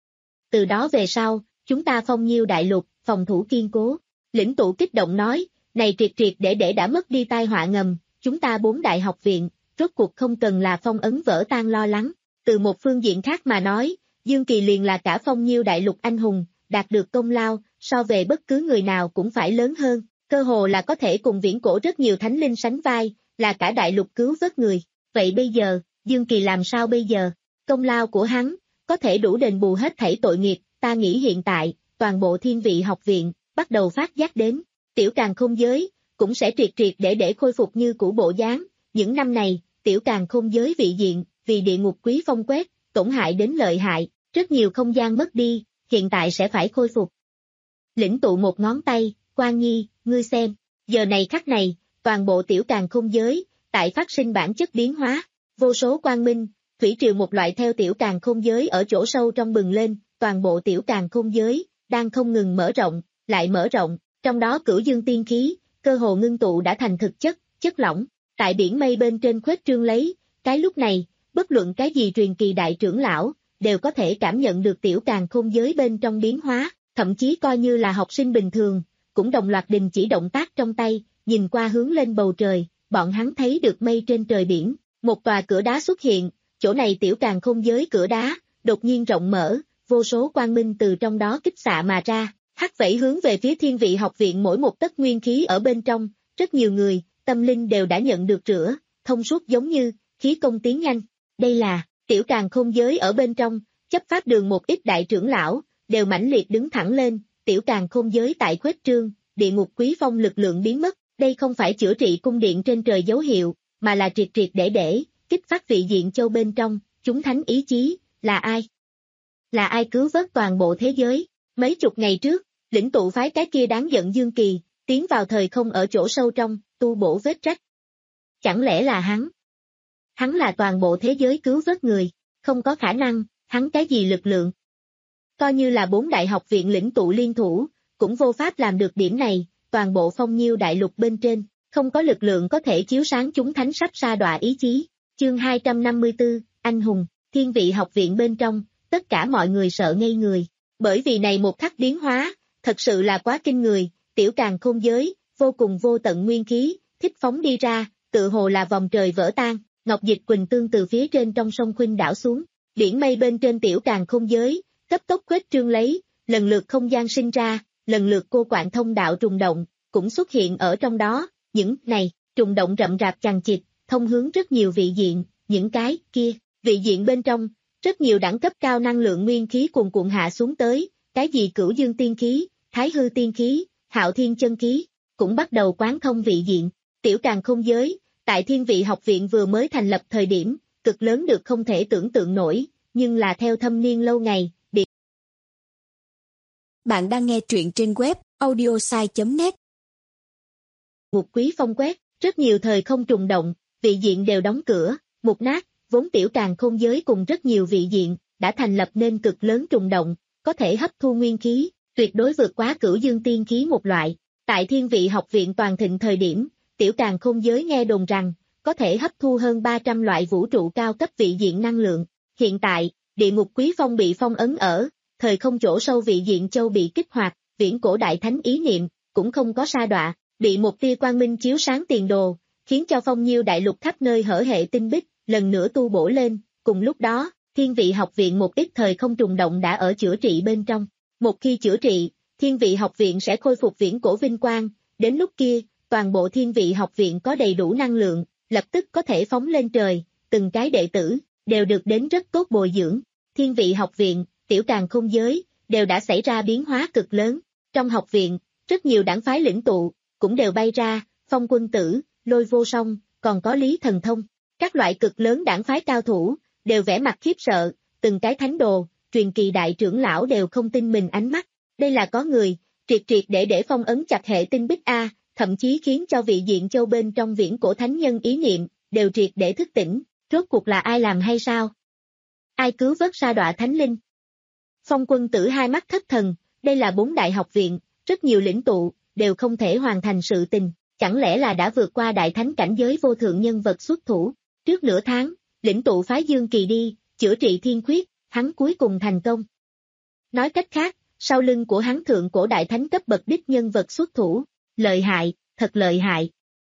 Từ đó về sau, chúng ta phong nhiêu đại lục, phòng thủ kiên cố, lĩnh tụ kích động nói, này triệt triệt để để đã mất đi tai họa ngầm, chúng ta bốn đại học viện, rốt cuộc không cần là phong ấn vỡ tan lo lắng, từ một phương diện khác mà nói, Dương Kỳ liền là cả phong nhiêu đại lục anh hùng, đạt được công lao, so về bất cứ người nào cũng phải lớn hơn, cơ hồ là có thể cùng viễn cổ rất nhiều thánh linh sánh vai, là cả đại lục cứu vớt người, vậy bây giờ, Dương Kỳ làm sao bây giờ, công lao của hắn, có thể đủ đền bù hết thảy tội nghiệp, ta nghĩ hiện tại, toàn bộ thiên vị học viện, bắt đầu phát giác đến, tiểu càn khôn giới, cũng sẽ triệt triệt để để khôi phục như cũ bộ dáng, những năm này, tiểu càn khôn giới vị diện, vì địa ngục quý phong quét, tổn hại đến lợi hại, rất nhiều không gian mất đi, hiện tại sẽ phải khôi phục. Lĩnh tụ một ngón tay, Quan Nhi, ngươi xem, giờ này khắc này, toàn bộ tiểu càn khôn giới, tại phát sinh bản chất biến hóa, vô số quang minh, thủy triều một loại theo tiểu càn khôn giới ở chỗ sâu trong bừng lên, toàn bộ tiểu càn khôn giới, đang không ngừng mở rộng, lại mở rộng, trong đó cửu dương tiên khí, cơ hồ ngưng tụ đã thành thực chất, chất lỏng, tại biển mây bên trên khuếch trương lấy, cái lúc này, bất luận cái gì truyền kỳ đại trưởng lão, đều có thể cảm nhận được tiểu càn khôn giới bên trong biến hóa, thậm chí coi như là học sinh bình thường, cũng đồng loạt đình chỉ động tác trong tay, nhìn qua hướng lên bầu trời, bọn hắn thấy được mây trên trời biển, một tòa cửa đá xuất hiện, chỗ này tiểu càn khôn giới cửa đá, đột nhiên rộng mở, vô số quang minh từ trong đó kích xạ mà ra, hắt vẫy hướng về phía thiên vị học viện mỗi một tấc nguyên khí ở bên trong, rất nhiều người, tâm linh đều đã nhận được rửa, thông suốt giống như, khí công tiến nhanh, đây là, tiểu càn khôn giới ở bên trong, chấp pháp đường một ít đại trưởng lão, đều mãnh liệt đứng thẳng lên, tiểu càn khôn giới tại khuếch trương, địa ngục quý phong lực lượng biến mất, đây không phải chữa trị cung điện trên trời dấu hiệu, mà là triệt triệt để để, kích phát vị diện châu bên trong, chúng thánh ý chí, là ai? Là ai cứu vớt toàn bộ thế giới? Mấy chục ngày trước, lĩnh tụ phái cái kia đáng giận Dương Kỳ, tiến vào thời không ở chỗ sâu trong, tu bổ vết rách. Chẳng lẽ là hắn? Hắn là toàn bộ thế giới cứu vớt người, không có khả năng, hắn cái gì lực lượng? Coi như là bốn đại học viện lĩnh tụ liên thủ, cũng vô pháp làm được điểm này, toàn bộ phong nhiêu đại lục bên trên, không có lực lượng có thể chiếu sáng chúng thánh sắp sa đọa ý chí. Chương hai trăm năm mươi tư, Anh hùng, thiên vị học viện bên trong, tất cả mọi người sợ ngây người, bởi vì này một khắc biến hóa, thật sự là quá kinh người, tiểu càn khôn giới, vô cùng vô tận nguyên khí, thích phóng đi ra, tự hồ là vòng trời vỡ tan, Ngọc Dịch Quỳnh Tương từ phía trên trong sông khuynh đảo xuống, biển mây bên trên tiểu càn khôn giới, cấp tốc khuếch trương lấy, lần lượt không gian sinh ra, lần lượt cô quạng thông đạo trùng động, cũng xuất hiện ở trong đó, những này, trùng động rậm rạp chằng chịt, thông hướng rất nhiều vị diện, những cái kia, vị diện bên trong, rất nhiều đẳng cấp cao năng lượng nguyên khí cuồn cuộn hạ xuống tới, cái gì cửu dương tiên khí, thái hư tiên khí, hạo thiên chân khí, cũng bắt đầu quán thông vị diện, tiểu càn khôn giới, tại thiên vị học viện vừa mới thành lập thời điểm, cực lớn được không thể tưởng tượng nổi, nhưng là theo thâm niên lâu ngày, điện. Bạn đang nghe truyện trên web audiosai chấm net. Ngục quý phong quét, rất nhiều thời không trùng động, vị diện đều đóng cửa, mục nát, vốn tiểu càn khôn giới cùng rất nhiều vị diện, đã thành lập nên cực lớn trùng động, có thể hấp thu nguyên khí, tuyệt đối vượt quá cửu dương tiên khí một loại. Tại Thiên Vị học viện toàn thịnh thời điểm, tiểu càn khôn giới nghe đồn rằng, có thể hấp thu hơn ba trăm loại vũ trụ cao cấp vị diện năng lượng. Hiện tại, địa ngục quý phong bị phong ấn ở, thời không chỗ sâu vị diện châu bị kích hoạt, viễn cổ đại thánh ý niệm, cũng không có sa đọa, bị một tia quang minh chiếu sáng tiền đồ, khiến cho phong nhiêu đại lục khắp nơi hở hệ tinh bích, lần nữa tu bổ lên. Cùng lúc đó, Thiên Vị học viện một ít thời không trùng động đã ở chữa trị bên trong. Một khi chữa trị, Thiên Vị học viện sẽ khôi phục viễn cổ vinh quang, đến lúc kia, toàn bộ Thiên Vị học viện có đầy đủ năng lượng, lập tức có thể phóng lên trời, từng cái đệ tử, đều được đến rất tốt bồi dưỡng. Thiên Vị học viện, tiểu càn khôn giới, đều đã xảy ra biến hóa cực lớn. Trong học viện, rất nhiều đảng phái lĩnh tụ, cũng đều bay ra, Phong Quân Tử, Lôi Vô Song, còn có Lý Thần Thông. Các loại cực lớn đảng phái cao thủ, đều vẻ mặt khiếp sợ, từng cái thánh đồ, truyền kỳ đại trưởng lão đều không tin mình ánh mắt. Đây là có người, triệt triệt để để phong ấn chặt hệ tinh bích A, thậm chí khiến cho vị diện châu bên trong viễn cổ thánh nhân ý niệm, đều triệt để thức tỉnh, rốt cuộc là ai làm hay sao? Ai cứu vớt sa đọa thánh linh? Phong Quân Tử hai mắt thất thần, đây là bốn đại học viện, rất nhiều lĩnh tụ, đều không thể hoàn thành sự tình, chẳng lẽ là đã vượt qua đại thánh cảnh giới vô thượng nhân vật xuất thủ? Trước nửa tháng, lĩnh tụ phái Dương Kỳ đi, chữa trị thiên khuyết, hắn cuối cùng thành công. Nói cách khác, sau lưng của hắn thượng cổ đại thánh cấp bậc đích nhân vật xuất thủ, lợi hại, thật lợi hại.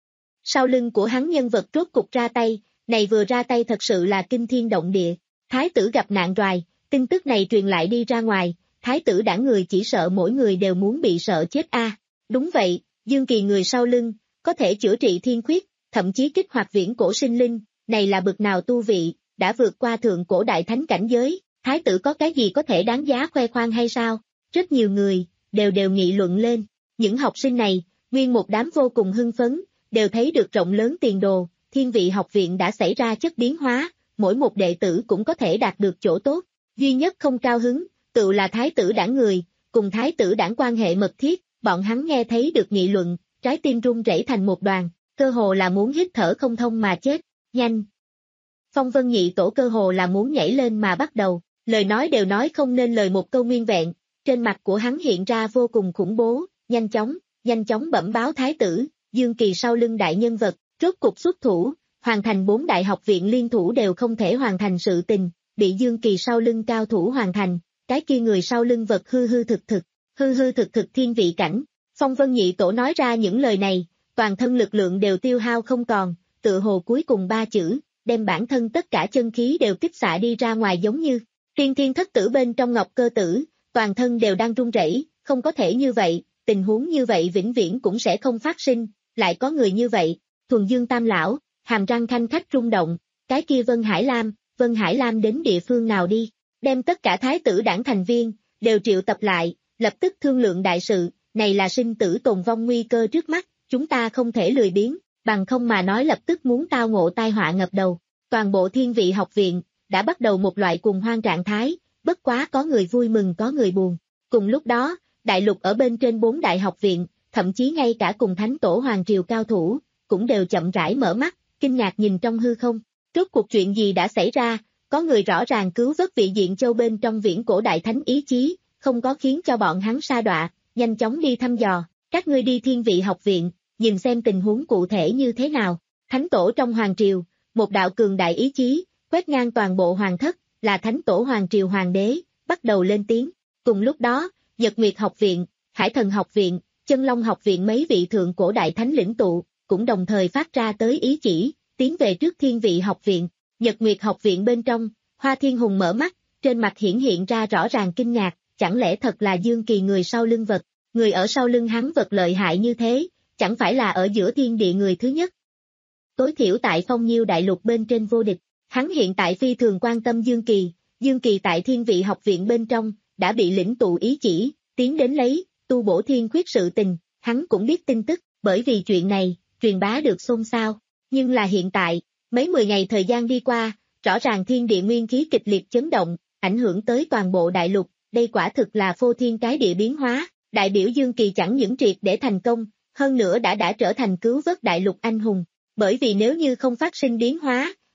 Sau lưng của hắn nhân vật rốt cục ra tay, này vừa ra tay thật sự là kinh thiên động địa. Thái tử gặp nạn đoài, tin tức này truyền lại đi ra ngoài, thái tử đảng người chỉ sợ mỗi người đều muốn bị sợ chết a. À, đúng vậy, Dương Kỳ người sau lưng, có thể chữa trị thiên khuyết, thậm chí kích hoạt viễn cổ sinh linh, này là bực nào tu vị, đã vượt qua thượng cổ đại thánh cảnh giới, thái tử có cái gì có thể đáng giá khoe khoang hay sao? Rất nhiều người, đều đều nghị luận lên, những học sinh này, nguyên một đám vô cùng hưng phấn, đều thấy được rộng lớn tiền đồ, Thiên Vị học viện đã xảy ra chất biến hóa, mỗi một đệ tử cũng có thể đạt được chỗ tốt, duy nhất không cao hứng, tự là thái tử đảng người, cùng thái tử đảng quan hệ mật thiết, bọn hắn nghe thấy được nghị luận, trái tim run rẩy thành một đoàn, cơ hồ là muốn hít thở không thông mà chết, nhanh. Phong Vân Nhị Tổ cơ hồ là muốn nhảy lên mà bắt đầu, lời nói đều nói không nên lời một câu nguyên vẹn, trên mặt của hắn hiện ra vô cùng khủng bố, nhanh chóng, nhanh chóng bẩm báo thái tử, Dương Kỳ sau lưng đại nhân vật, rốt cục xuất thủ, hoàn thành bốn đại học viện liên thủ đều không thể hoàn thành sự tình, bị Dương Kỳ sau lưng cao thủ hoàn thành, cái kia người sau lưng vật hư hư thực thực, hư hư thực thực thiên vị cảnh. Phong Vân Nhị Tổ nói ra những lời này, toàn thân lực lượng đều tiêu hao không còn, tựa hồ cuối cùng ba chữ, đem bản thân tất cả chân khí đều kích xạ đi ra ngoài giống như, tiên thiên thất tử bên trong ngọc cơ tử, toàn thân đều đang run rẩy, không có thể như vậy, tình huống như vậy vĩnh viễn cũng sẽ không phát sinh, lại có người như vậy, Thuần Dương Tam Lão, hàm răng khanh khách rung động, cái kia Vân Hải Lam, Vân Hải Lam đến địa phương nào đi, đem tất cả thái tử đảng thành viên, đều triệu tập lại, lập tức thương lượng đại sự, này là sinh tử tồn vong nguy cơ trước mắt, chúng ta không thể lười biếng, bằng không mà nói lập tức muốn tao ngộ tai họa ngập đầu. Toàn bộ Thiên Vị học viện, đã bắt đầu một loại cuồng hoang trạng thái, bất quá có người vui mừng có người buồn. Cùng lúc đó, đại lục ở bên trên bốn đại học viện, thậm chí ngay cả cùng thánh tổ hoàng triều cao thủ, cũng đều chậm rãi mở mắt, kinh ngạc nhìn trong hư không. Rốt cuộc chuyện gì đã xảy ra, có người rõ ràng cứu vớt vị diện châu bên trong viễn cổ đại thánh ý chí, không có khiến cho bọn hắn sa đọa, nhanh chóng đi thăm dò, các ngươi đi Thiên Vị học viện, nhìn xem tình huống cụ thể như thế nào. Thánh tổ trong hoàng triều, một đạo cường đại ý chí, quét ngang toàn bộ hoàng thất, là thánh tổ hoàng triều hoàng đế, bắt đầu lên tiếng. Cùng lúc đó, Nhật Nguyệt học viện, Hải Thần học viện, Chân Long học viện mấy vị thượng cổ đại thánh lĩnh tụ, cũng đồng thời phát ra tới ý chỉ, tiến về trước Thiên Vị học viện. Nhật Nguyệt học viện bên trong, Hoa Thiên Hùng mở mắt, trên mặt hiển hiện ra rõ ràng kinh ngạc, chẳng lẽ thật là Dương Kỳ người sau lưng vật, người ở sau lưng hắn vật lợi hại như thế, chẳng phải là ở giữa thiên địa người thứ nhất. Tối thiểu tại Phong Nhiêu đại lục bên trên vô địch, hắn hiện tại phi thường quan tâm Dương Kỳ, Dương Kỳ tại Thiên Vị học viện bên trong, đã bị lĩnh tụ ý chỉ, tiến đến lấy, tu bổ thiên khuyết sự tình, hắn cũng biết tin tức, bởi vì chuyện này, truyền bá được xôn xao, nhưng là hiện tại, mấy mười ngày thời gian đi qua, rõ ràng thiên địa nguyên khí kịch liệt chấn động, ảnh hưởng tới toàn bộ đại lục, đây quả thực là phô thiên cái địa biến hóa, đại biểu Dương Kỳ chẳng những triệt để thành công, hơn nữa đã đã trở thành cứu vớt đại lục anh hùng, bởi vì nếu như không phát sinh biến hóa,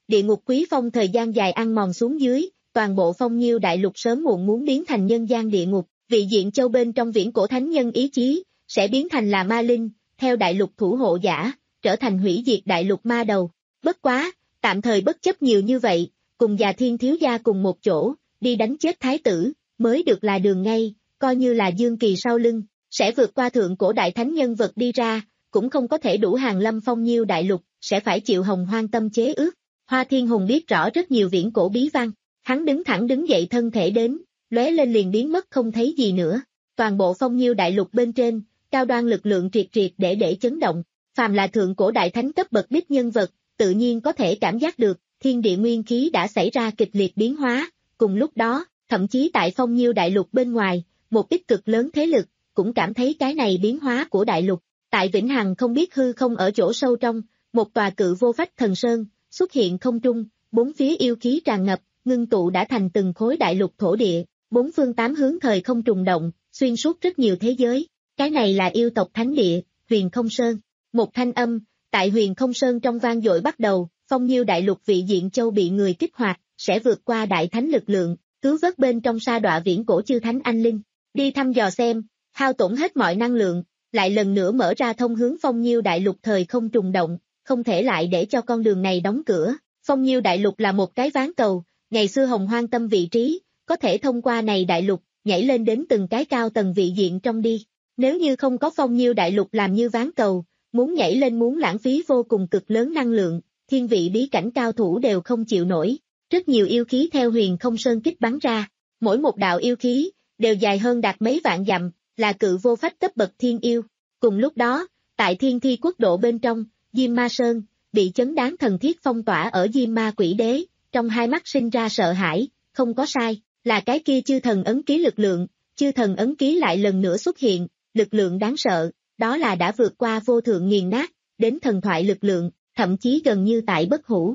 địa ngục quý phong thời gian dài ăn mòn xuống dưới, toàn bộ Phong Nhiêu đại lục sớm muộn muốn biến thành nhân gian địa ngục, vị diện châu bên trong viễn cổ thánh nhân ý chí, sẽ biến thành là ma linh, theo đại lục thủ hộ giả, trở thành hủy diệt đại lục ma đầu. Bất quá, tạm thời bất chấp nhiều như vậy, cùng già thiên thiếu gia cùng một chỗ, đi đánh chết thái tử, mới được là đường ngay, coi như là Dương Kỳ sau lưng, sẽ vượt qua thượng cổ đại thánh nhân vật đi ra, cũng không có thể đủ hàng lâm Phong Nhiêu đại lục, sẽ phải chịu Hồng Hoang tâm chế ước. Hoa Thiên Hùng biết rõ rất nhiều viễn cổ bí văn, hắn đứng thẳng đứng dậy thân thể đến, lóe lên liền biến mất không thấy gì nữa. Toàn bộ Phong Nhiêu đại lục bên trên, cao đoan lực lượng triệt triệt để để chấn động, phàm là thượng cổ đại thánh cấp bậc đích nhân vật, tự nhiên có thể cảm giác được, thiên địa nguyên khí đã xảy ra kịch liệt biến hóa, cùng lúc đó, thậm chí tại Phong Nhiêu đại lục bên ngoài, một ít cực lớn thế lực, cũng cảm thấy cái này biến hóa của đại lục. Tại Vĩnh Hằng không biết hư không ở chỗ sâu trong, một tòa cự vô phách thần sơn, xuất hiện không trung, bốn phía yêu khí tràn ngập, ngưng tụ đã thành từng khối đại lục thổ địa, bốn phương tám hướng thời không trùng động, xuyên suốt rất nhiều thế giới. Cái này là yêu tộc thánh địa, Huyền Không Sơn. Một thanh âm, tại Huyền Không Sơn trong vang dội bắt đầu, Phong Nhiêu đại lục vị diện châu bị người kích hoạt, sẽ vượt qua đại thánh lực lượng, cứu vớt bên trong sa đọa viễn cổ chư thánh anh linh. Đi thăm dò xem, hao tổn hết mọi năng lượng, lại lần nữa mở ra thông hướng Phong Nhiêu đại lục thời không trùng động, không thể lại để cho con đường này đóng cửa. Phong Nhiêu đại lục là một cái ván cầu, ngày xưa Hồng Hoang tâm vị trí, có thể thông qua này đại lục, nhảy lên đến từng cái cao tầng vị diện trong đi. Nếu như không có Phong Nhiêu đại lục làm như ván cầu, muốn nhảy lên muốn lãng phí vô cùng cực lớn năng lượng, thiên vị bí cảnh cao thủ đều không chịu nổi. Rất nhiều yêu khí theo Huyền Không Sơn kích bắn ra, mỗi một đạo yêu khí, đều dài hơn đạt mấy vạn dặm, là cự vô phách cấp bậc thiên yêu. Cùng lúc đó, tại Thiên Thi quốc độ bên trong, Diêm Ma Sơn, bị chấn đáng thần thiết phong tỏa ở Diêm Ma Quỷ Đế, trong hai mắt sinh ra sợ hãi, không có sai, là cái kia chư thần ấn ký lực lượng, chư thần ấn ký lại lần nữa xuất hiện, lực lượng đáng sợ, đó là đã vượt qua vô thượng nghiền nát, đến thần thoại lực lượng, thậm chí gần như tại bất hủ.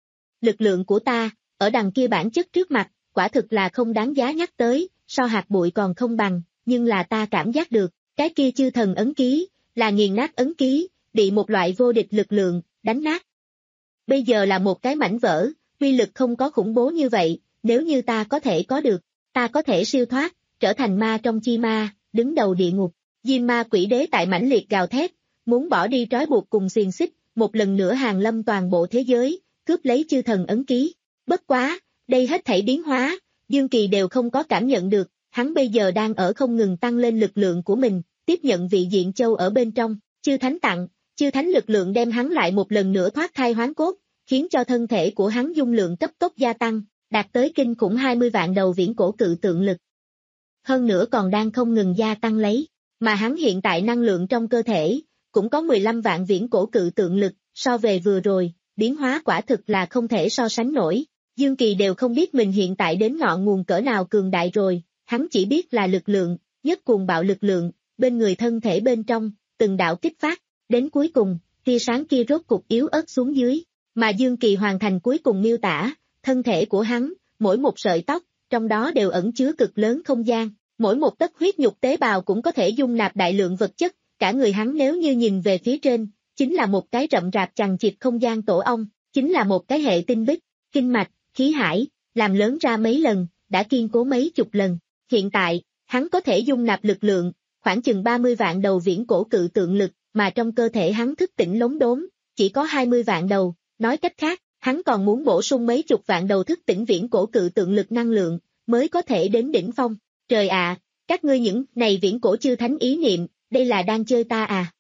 Lực lượng của ta, ở đằng kia bản chất trước mặt, quả thực là không đáng giá nhắc tới, so hạt bụi còn không bằng, nhưng là ta cảm giác được, cái kia chư thần ấn ký, là nghiền nát ấn ký, bị một loại vô địch lực lượng, đánh nát. Bây giờ là một cái mảnh vỡ, uy lực không có khủng bố như vậy, nếu như ta có thể có được, ta có thể siêu thoát, trở thành ma trong chi ma, đứng đầu địa ngục. Diêm Ma Quỷ Đế tại mãnh liệt gào thét, muốn bỏ đi trói buộc cùng xiềng xích, một lần nữa hàng lâm toàn bộ thế giới, cướp lấy chư thần ấn ký. Bất quá, đây hết thảy biến hóa, Dương Kỳ đều không có cảm nhận được, hắn bây giờ đang ở không ngừng tăng lên lực lượng của mình, tiếp nhận vị diện châu ở bên trong, chư thánh tặng, chư thánh lực lượng đem hắn lại một lần nữa thoát thai hoán cốt, khiến cho thân thể của hắn dung lượng cấp tốc gia tăng, đạt tới kinh khủng hai mươi vạn đầu viễn cổ cự tượng lực. Hơn nữa còn đang không ngừng gia tăng lấy, mà hắn hiện tại năng lượng trong cơ thể, cũng có mười lăm vạn viễn cổ cự tượng lực, so về vừa rồi, biến hóa quả thực là không thể so sánh nổi. Dương Kỳ đều không biết mình hiện tại đến ngọn nguồn cỡ nào cường đại rồi, hắn chỉ biết là lực lượng, nhất cuồng bạo lực lượng, bên người thân thể bên trong, từng đạo kích phát, đến cuối cùng, tia sáng kia rốt cục yếu ớt xuống dưới, mà Dương Kỳ hoàn thành cuối cùng miêu tả, thân thể của hắn, mỗi một sợi tóc, trong đó đều ẩn chứa cực lớn không gian, mỗi một tấc huyết nhục tế bào cũng có thể dung nạp đại lượng vật chất, cả người hắn nếu như nhìn về phía trên, chính là một cái rậm rạp chằng chịt không gian tổ ong, chính là một cái hệ tinh bích, kinh mạch, khí hải, làm lớn ra mấy lần, đã kiên cố mấy chục lần. Hiện tại, hắn có thể dung nạp lực lượng, khoảng chừng ba mươi vạn đầu viễn cổ cự tượng lực, mà trong cơ thể hắn thức tỉnh lống đốm, chỉ có hai mươi vạn đầu, nói cách khác, hắn còn muốn bổ sung mấy chục vạn đầu thức tỉnh viễn cổ cự tượng lực năng lượng, mới có thể đến đỉnh phong. Trời ạ, à, các ngươi những này viễn cổ chư thánh ý niệm, đây là đang chơi ta à?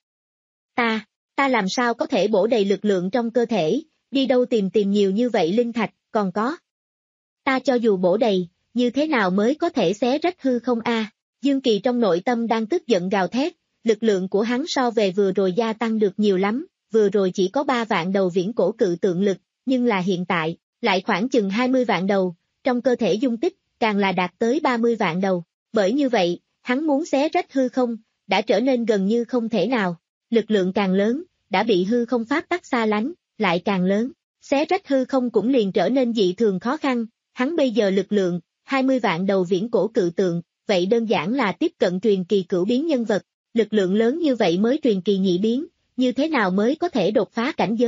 Ta, ta làm sao có thể bổ đầy lực lượng trong cơ thể, đi đâu tìm tìm nhiều như vậy linh thạch, còn có. Ta cho dù bổ đầy, như thế nào mới có thể xé rách hư không a? À? Dương Kỳ trong nội tâm đang tức giận gào thét, lực lượng của hắn so về vừa rồi gia tăng được nhiều lắm, vừa rồi chỉ có ba vạn đầu viễn cổ cự tượng lực, nhưng là hiện tại, lại khoảng chừng hai mươi vạn đầu, trong cơ thể dung tích, càng là đạt tới ba mươi vạn đầu, bởi như vậy, hắn muốn xé rách hư không, đã trở nên gần như không thể nào, lực lượng càng lớn, đã bị hư không pháp tắc xa lánh, lại càng lớn, xé rách hư không cũng liền trở nên dị thường khó khăn, hắn bây giờ lực lượng, hai mươi vạn đầu viễn cổ cự tượng, vậy đơn giản là tiếp cận truyền kỳ cửu biến nhân vật, lực lượng lớn như vậy mới truyền kỳ nhị biến, như thế nào mới có thể đột phá cảnh giới,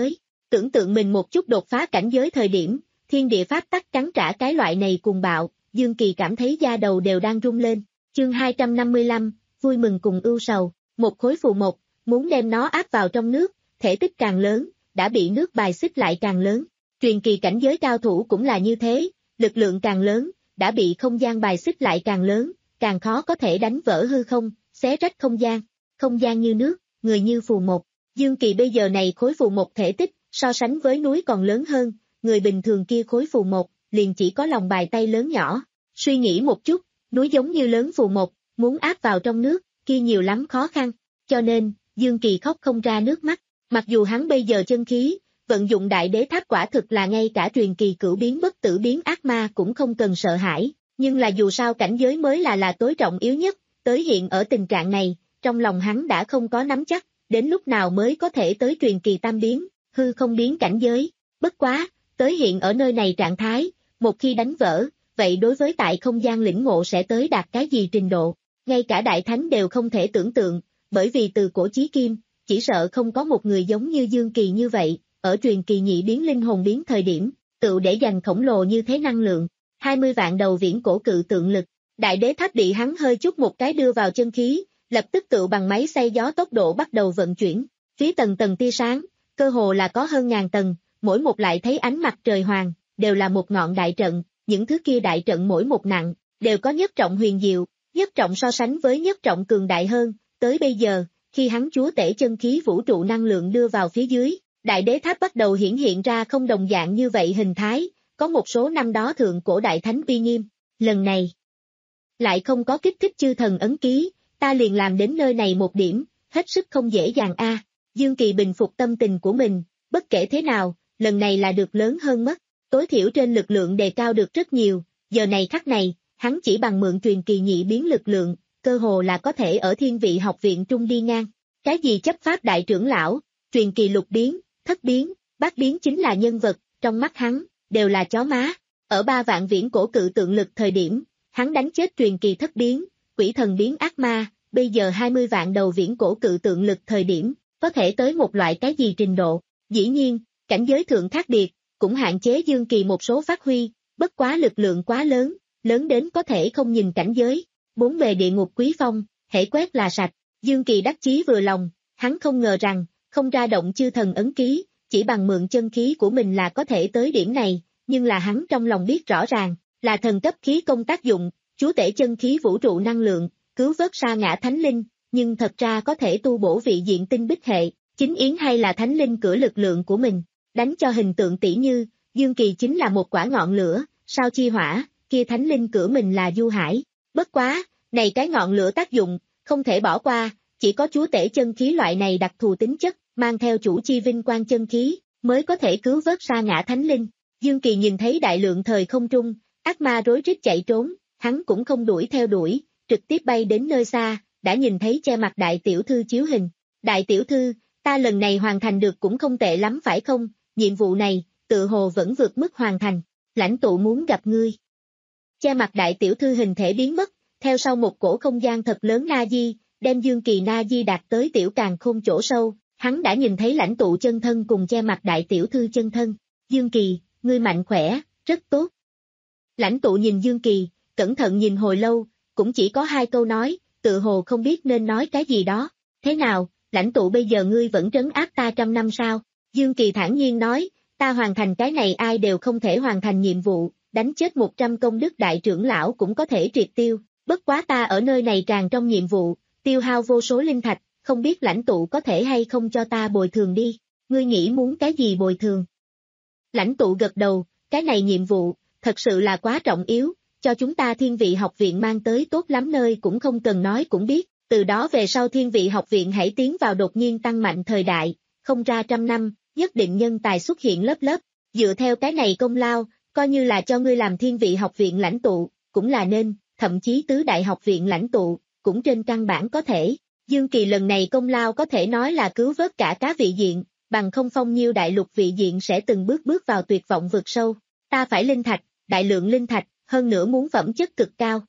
Tưởng tượng mình một chút đột phá cảnh giới thời điểm, thiên địa pháp tắc trắng trả cái loại này cuồng bạo, Dương Kỳ cảm thấy da đầu đều đang rung lên. Chương hai trăm năm mươi lăm, vui mừng cùng ưu sầu, một khối phù mộc, muốn đem nó áp vào trong nước, thể tích càng lớn, đã bị nước bài xích lại càng lớn. Truyền kỳ cảnh giới cao thủ cũng là như thế, lực lượng càng lớn, đã bị không gian bài xích lại càng lớn, càng khó có thể đánh vỡ hư không, xé rách không gian. Không gian như nước, người như phù mộc. Dương Kỳ bây giờ này khối phù mộc thể tích, so sánh với núi còn lớn hơn, người bình thường kia khối phù mộc, liền chỉ có lòng bàn tay lớn nhỏ. Suy nghĩ một chút, núi giống như lớn phù mộc, muốn áp vào trong nước, kia nhiều lắm khó khăn. Cho nên, Dương Kỳ khóc không ra nước mắt. Mặc dù hắn bây giờ chân khí, vận dụng đại đế tháp quả thực là ngay cả truyền kỳ cửu biến bất tử biến ác ma cũng không cần sợ hãi, nhưng là dù sao cảnh giới mới là là tối trọng yếu nhất, tới hiện ở tình trạng này, trong lòng hắn đã không có nắm chắc, đến lúc nào mới có thể tới truyền kỳ tam biến, hư không biến cảnh giới. Bất quá, tới hiện ở nơi này trạng thái, một khi đánh vỡ, vậy đối với tại không gian lĩnh ngộ sẽ tới đạt cái gì trình độ, ngay cả đại thánh đều không thể tưởng tượng, bởi vì từ cổ chí kim, chỉ sợ không có một người giống như Dương Kỳ như vậy, ở truyền kỳ nhị biến linh hồn biến thời điểm, tự để dành khổng lồ như thế năng lượng, hai mươi vạn đầu viễn cổ cự tượng lực, đại đế tháp bị hắn hơi chút một cái đưa vào chân khí, lập tức tự bằng máy xay gió tốc độ bắt đầu vận chuyển, phía tầng tầng tia sáng, cơ hồ là có hơn ngàn tầng, mỗi một lại thấy ánh mặt trời hoàng, đều là một ngọn đại trận, những thứ kia đại trận mỗi một nặng, đều có nhất trọng huyền diệu, nhất trọng so sánh với nhất trọng cường đại hơn, tới bây giờ, khi hắn chúa tể chân khí vũ trụ năng lượng đưa vào phía dưới, đại đế tháp bắt đầu hiển hiện ra không đồng dạng như vậy hình thái, có một số năm đó thượng cổ đại thánh uy nghiêm, lần này lại không có kích thích chư thần ấn ký, ta liền làm đến nơi này một điểm, hết sức không dễ dàng a. Dương Kỳ bình phục tâm tình của mình, bất kể thế nào, lần này là được lớn hơn mất, tối thiểu trên lực lượng đề cao được rất nhiều, giờ này khắc này, hắn chỉ bằng mượn truyền kỳ nhị biến lực lượng, cơ hồ là có thể ở thiên vị học viện trung đi ngang. Cái gì chấp pháp đại trưởng lão, truyền kỳ lục biến, thất biến, bát biến chính là nhân vật, trong mắt hắn, đều là chó má. Ở ba vạn viễn cổ cự tượng lực thời điểm, hắn đánh chết truyền kỳ thất biến, quỷ thần biến ác ma, bây giờ hai mươi vạn đầu viễn cổ cự tượng lực thời điểm, có thể tới một loại cái gì trình độ. Dĩ nhiên, cảnh giới thượng khác biệt, cũng hạn chế Dương Kỳ một số phát huy, bất quá lực lượng quá lớn, lớn đến có thể không nhìn cảnh giới. Bốn bề địa ngục quý phong, hễ quét là sạch, Dương Kỳ đắc chí vừa lòng, hắn không ngờ rằng, không ra động chư thần ấn ký, chỉ bằng mượn chân khí của mình là có thể tới điểm này, nhưng là hắn trong lòng biết rõ ràng, là thần cấp khí công tác dụng, chúa tể chân khí vũ trụ năng lượng, cứu vớt sa ngã thánh linh, nhưng thật ra có thể tu bổ vị diện tinh bích hệ, chính yến hay là thánh linh cửa lực lượng của mình, đánh cho hình tượng tỷ như, Dương Kỳ chính là một quả ngọn lửa, sao chi hỏa, kia thánh linh cửa mình là du hải. Bất quá, này cái ngọn lửa tác dụng, không thể bỏ qua, chỉ có chúa tể chân khí loại này đặc thù tính chất, mang theo chủ chi vinh quang chân khí, mới có thể cứu vớt sa ngã thánh linh. Dương Kỳ nhìn thấy đại lượng thời không trung, ác ma rối rít chạy trốn, hắn cũng không đuổi theo đuổi, trực tiếp bay đến nơi xa, đã nhìn thấy che mặt đại tiểu thư chiếu hình. Đại tiểu thư, ta lần này hoàn thành được cũng không tệ lắm phải không, nhiệm vụ này, tự hồ vẫn vượt mức hoàn thành, lãnh tụ muốn gặp ngươi. Che mặt đại tiểu thư hình thể biến mất, theo sau một cổ không gian thật lớn na di, đem Dương Kỳ na di đạt tới tiểu càn khôn chỗ sâu, hắn đã nhìn thấy lãnh tụ chân thân cùng che mặt đại tiểu thư chân thân. Dương Kỳ, ngươi mạnh khỏe, rất tốt. Lãnh tụ nhìn Dương Kỳ, cẩn thận nhìn hồi lâu, cũng chỉ có hai câu nói, tự hồ không biết nên nói cái gì đó. Thế nào, lãnh tụ bây giờ ngươi vẫn trấn áp ta trăm năm sao? Dương Kỳ thản nhiên nói, ta hoàn thành cái này ai đều không thể hoàn thành nhiệm vụ, đánh chết một trăm công đức đại trưởng lão cũng có thể triệt tiêu, bất quá ta ở nơi này tràn trong nhiệm vụ, tiêu hao vô số linh thạch, không biết lãnh tụ có thể hay không cho ta bồi thường đi, ngươi nghĩ muốn cái gì bồi thường? Lãnh tụ gật đầu, cái này nhiệm vụ, thật sự là quá trọng yếu, cho chúng ta thiên vị học viện mang tới tốt lắm nơi cũng không cần nói cũng biết, từ đó về sau thiên vị học viện hãy tiến vào đột nhiên tăng mạnh thời đại, không ra trăm năm, nhất định nhân tài xuất hiện lớp lớp, dựa theo cái này công lao, coi như là cho ngươi làm thiên vị học viện lãnh tụ, cũng là nên, thậm chí tứ đại học viện lãnh tụ, cũng trên căn bản có thể. Dương Kỳ lần này công lao có thể nói là cứu vớt cả cá vị diện, bằng không phong nhiêu đại lục vị diện sẽ từng bước bước vào tuyệt vọng vực sâu. Ta phải linh thạch, đại lượng linh thạch, hơn nữa muốn phẩm chất cực cao.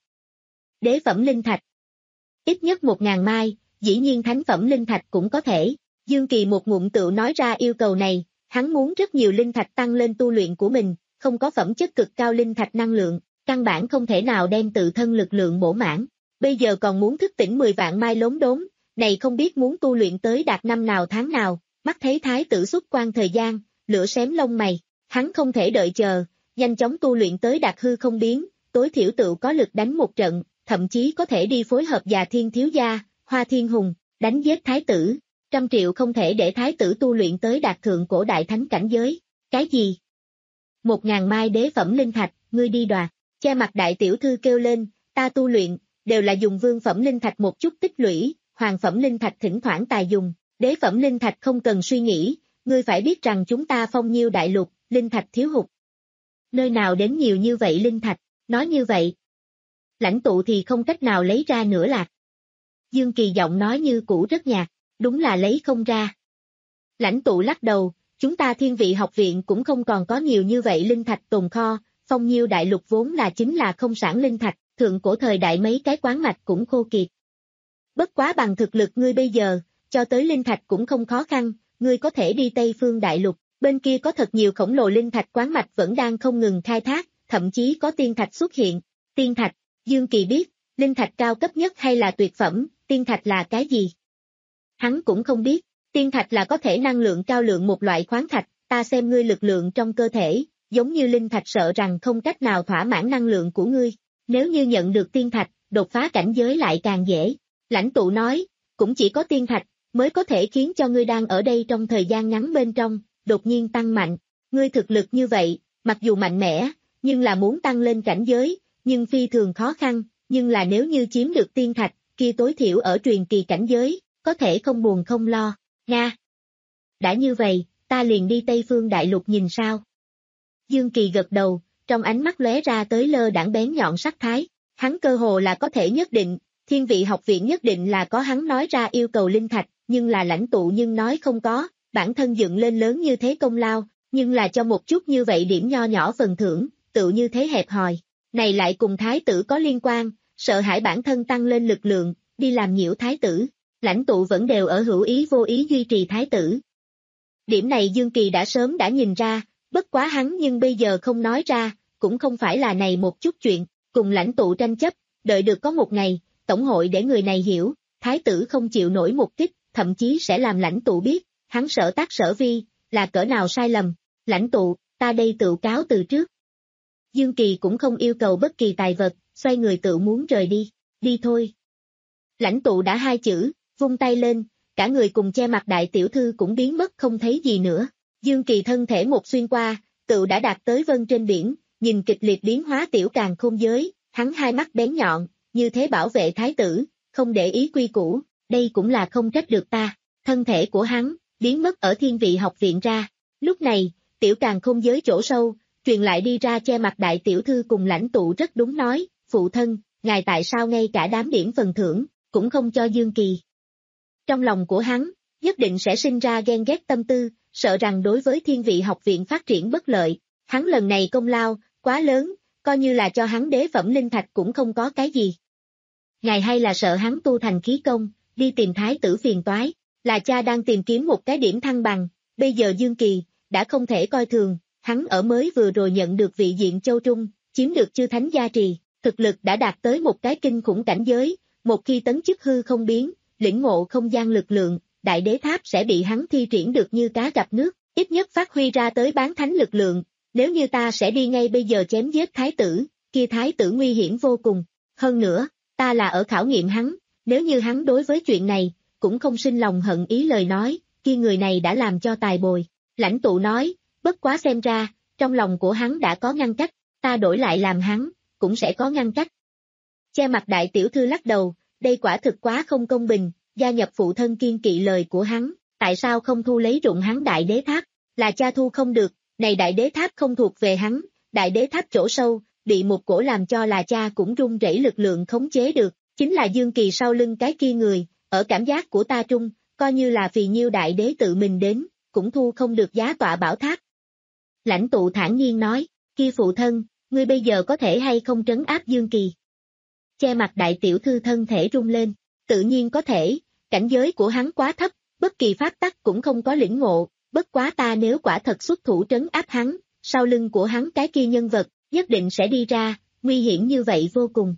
Đế phẩm linh thạch. Ít nhất một ngàn mai, dĩ nhiên thánh phẩm linh thạch cũng có thể. Dương Kỳ một ngụm tựu nói ra yêu cầu này, Hắn muốn rất nhiều linh thạch tăng lên tu luyện của mình, không có phẩm chất cực cao linh thạch năng lượng, căn bản không thể nào đem tự thân lực lượng bổ mãn. Bây giờ còn muốn thức tỉnh mười vạn mai lốm đốm, này không biết muốn tu luyện tới đạt năm nào tháng nào, mắt thấy thái tử xuất quan thời gian, lửa xém lông mày, hắn không thể đợi chờ, nhanh chóng tu luyện tới đạt hư không biến, tối thiểu tự có lực đánh một trận, thậm chí có thể đi phối hợp già thiên thiếu gia, Hoa Thiên Hùng, đánh giết thái tử. Trăm triệu không thể để thái tử tu luyện tới đạt thượng cổ đại thánh cảnh giới. Cái gì? Một ngàn mai đế phẩm linh thạch, ngươi đi đoạt. Che mặt đại tiểu thư kêu lên, ta tu luyện, đều là dùng vương phẩm linh thạch một chút tích lũy, hoàng phẩm linh thạch thỉnh thoảng tài dùng, đế phẩm linh thạch không cần suy nghĩ, ngươi phải biết rằng chúng ta phong nhiêu đại lục, linh thạch thiếu hụt. Nơi nào đến nhiều như vậy linh thạch, nói như vậy. Lãnh tụ thì không cách nào lấy ra nữa lạc. Dương Kỳ giọng nói như cũ rất nhạt, đúng là lấy không ra. Lãnh tụ lắc đầu, chúng ta thiên vị học viện cũng không còn có nhiều như vậy linh thạch tồn kho, phong nhiêu đại lục vốn là chính là không sản linh thạch, thượng cổ thời đại mấy cái quán mạch cũng khô kiệt. Bất quá bằng thực lực ngươi bây giờ, cho tới linh thạch cũng không khó khăn, ngươi có thể đi Tây Phương đại lục, bên kia có thật nhiều khổng lồ linh thạch quán mạch vẫn đang không ngừng khai thác, thậm chí có tiên thạch xuất hiện. Tiên thạch, Dương Kỳ biết, linh thạch cao cấp nhất hay là tuyệt phẩm, tiên thạch là cái gì? Hắn cũng không biết, tiên thạch là có thể năng lượng cao lượng một loại khoáng thạch, ta xem ngươi lực lượng trong cơ thể, giống như linh thạch sợ rằng không cách nào thỏa mãn năng lượng của ngươi, nếu như nhận được tiên thạch, đột phá cảnh giới lại càng dễ. Lãnh tụ nói, cũng chỉ có tiên thạch, mới có thể khiến cho ngươi đang ở đây trong thời gian ngắn bên trong, đột nhiên tăng mạnh, ngươi thực lực như vậy, mặc dù mạnh mẽ, nhưng là muốn tăng lên cảnh giới, nhưng phi thường khó khăn, nhưng là nếu như chiếm được tiên thạch, kia tối thiểu ở truyền kỳ cảnh giới, có thể không buồn không lo, Nga. Đã như vậy, ta liền đi Tây Phương Đại Lục nhìn sao. Dương Kỳ gật đầu, trong ánh mắt lóe ra tới lơ đãng bén nhọn sắc thái, hắn cơ hồ là có thể nhất định, thiên vị học viện nhất định là có hắn nói ra yêu cầu linh thạch, nhưng là lãnh tụ nhưng nói không có, bản thân dựng lên lớn như thế công lao, nhưng là cho một chút như vậy điểm nho nhỏ phần thưởng, tự như thế hẹp hòi, này lại cùng thái tử có liên quan, sợ hãi bản thân tăng lên lực lượng, đi làm nhiễu thái tử. Lãnh tụ vẫn đều ở hữu ý vô ý duy trì thái tử. Điểm này Dương Kỳ đã sớm đã nhìn ra, bất quá hắn nhưng bây giờ không nói ra, cũng không phải là này một chút chuyện, cùng lãnh tụ tranh chấp, đợi được có một ngày, tổng hội để người này hiểu, thái tử không chịu nổi một kích, thậm chí sẽ làm lãnh tụ biết, hắn sở tác sở vi, là cỡ nào sai lầm. Lãnh tụ, ta đây tự cáo từ trước. Dương Kỳ cũng không yêu cầu bất kỳ tài vật, xoay người tự muốn rời đi, đi thôi. Lãnh tụ đã hai chữ, vung tay lên, cả người cùng che mặt đại tiểu thư cũng biến mất không thấy gì nữa. Dương Kỳ thân thể một xuyên qua, tự đã đạt tới vân trên biển, nhìn kịch liệt biến hóa tiểu càn khôn giới, hắn hai mắt bén nhọn, như thế bảo vệ thái tử, không để ý quy củ, đây cũng là không trách được ta. Thân thể của hắn, biến mất ở thiên vị học viện ra. Lúc này, tiểu càn khôn giới chỗ sâu, truyền lại đi ra che mặt đại tiểu thư cùng lãnh tụ rất đúng nói, phụ thân, ngài tại sao ngay cả đám điểm phần thưởng, cũng không cho Dương Kỳ. Trong lòng của hắn, nhất định sẽ sinh ra ghen ghét tâm tư, sợ rằng đối với thiên vị học viện phát triển bất lợi, hắn lần này công lao, quá lớn, coi như là cho hắn đế phẩm linh thạch cũng không có cái gì. Ngài hay là sợ hắn tu thành khí công, đi tìm thái tử phiền toái, là cha đang tìm kiếm một cái điểm thăng bằng, bây giờ Dương Kỳ, đã không thể coi thường, hắn ở mới vừa rồi nhận được vị diện châu Trung, chiếm được chư thánh gia trì, thực lực đã đạt tới một cái kinh khủng cảnh giới, một khi tấn chức hư không biến, lĩnh ngộ không gian lực lượng, đại đế tháp sẽ bị hắn thi triển được như cá gặp nước, ít nhất phát huy ra tới bán thánh lực lượng, nếu như ta sẽ đi ngay bây giờ chém giết thái tử, kia thái tử nguy hiểm vô cùng, hơn nữa, ta là ở khảo nghiệm hắn, nếu như hắn đối với chuyện này, cũng không sinh lòng hận ý lời nói, kia người này đã làm cho tài bồi. Lãnh tụ nói, bất quá xem ra, trong lòng của hắn đã có ngăn cách, ta đổi lại làm hắn, cũng sẽ có ngăn cách. Che mặt đại tiểu thư lắc đầu, đây quả thực quá không công bình, gia nhập phụ thân kiên kỵ lời của hắn, tại sao không thu lấy rụng hắn đại đế tháp, là cha thu không được, này đại đế tháp không thuộc về hắn, đại đế tháp chỗ sâu, bị một cổ làm cho là cha cũng run rẩy lực lượng khống chế được, chính là Dương Kỳ sau lưng cái kia người, ở cảm giác của ta trung, coi như là vì nhiêu đại đế tự mình đến, cũng thu không được giá tọa bảo tháp. Lãnh tụ thản nhiên nói, kia phụ thân, ngươi bây giờ có thể hay không trấn áp Dương Kỳ? Che mặt đại tiểu thư thân thể rung lên, tự nhiên có thể, cảnh giới của hắn quá thấp, bất kỳ pháp tắc cũng không có lĩnh ngộ, bất quá ta nếu quả thật xuất thủ trấn áp hắn, sau lưng của hắn cái kia nhân vật, nhất định sẽ đi ra, nguy hiểm như vậy vô cùng.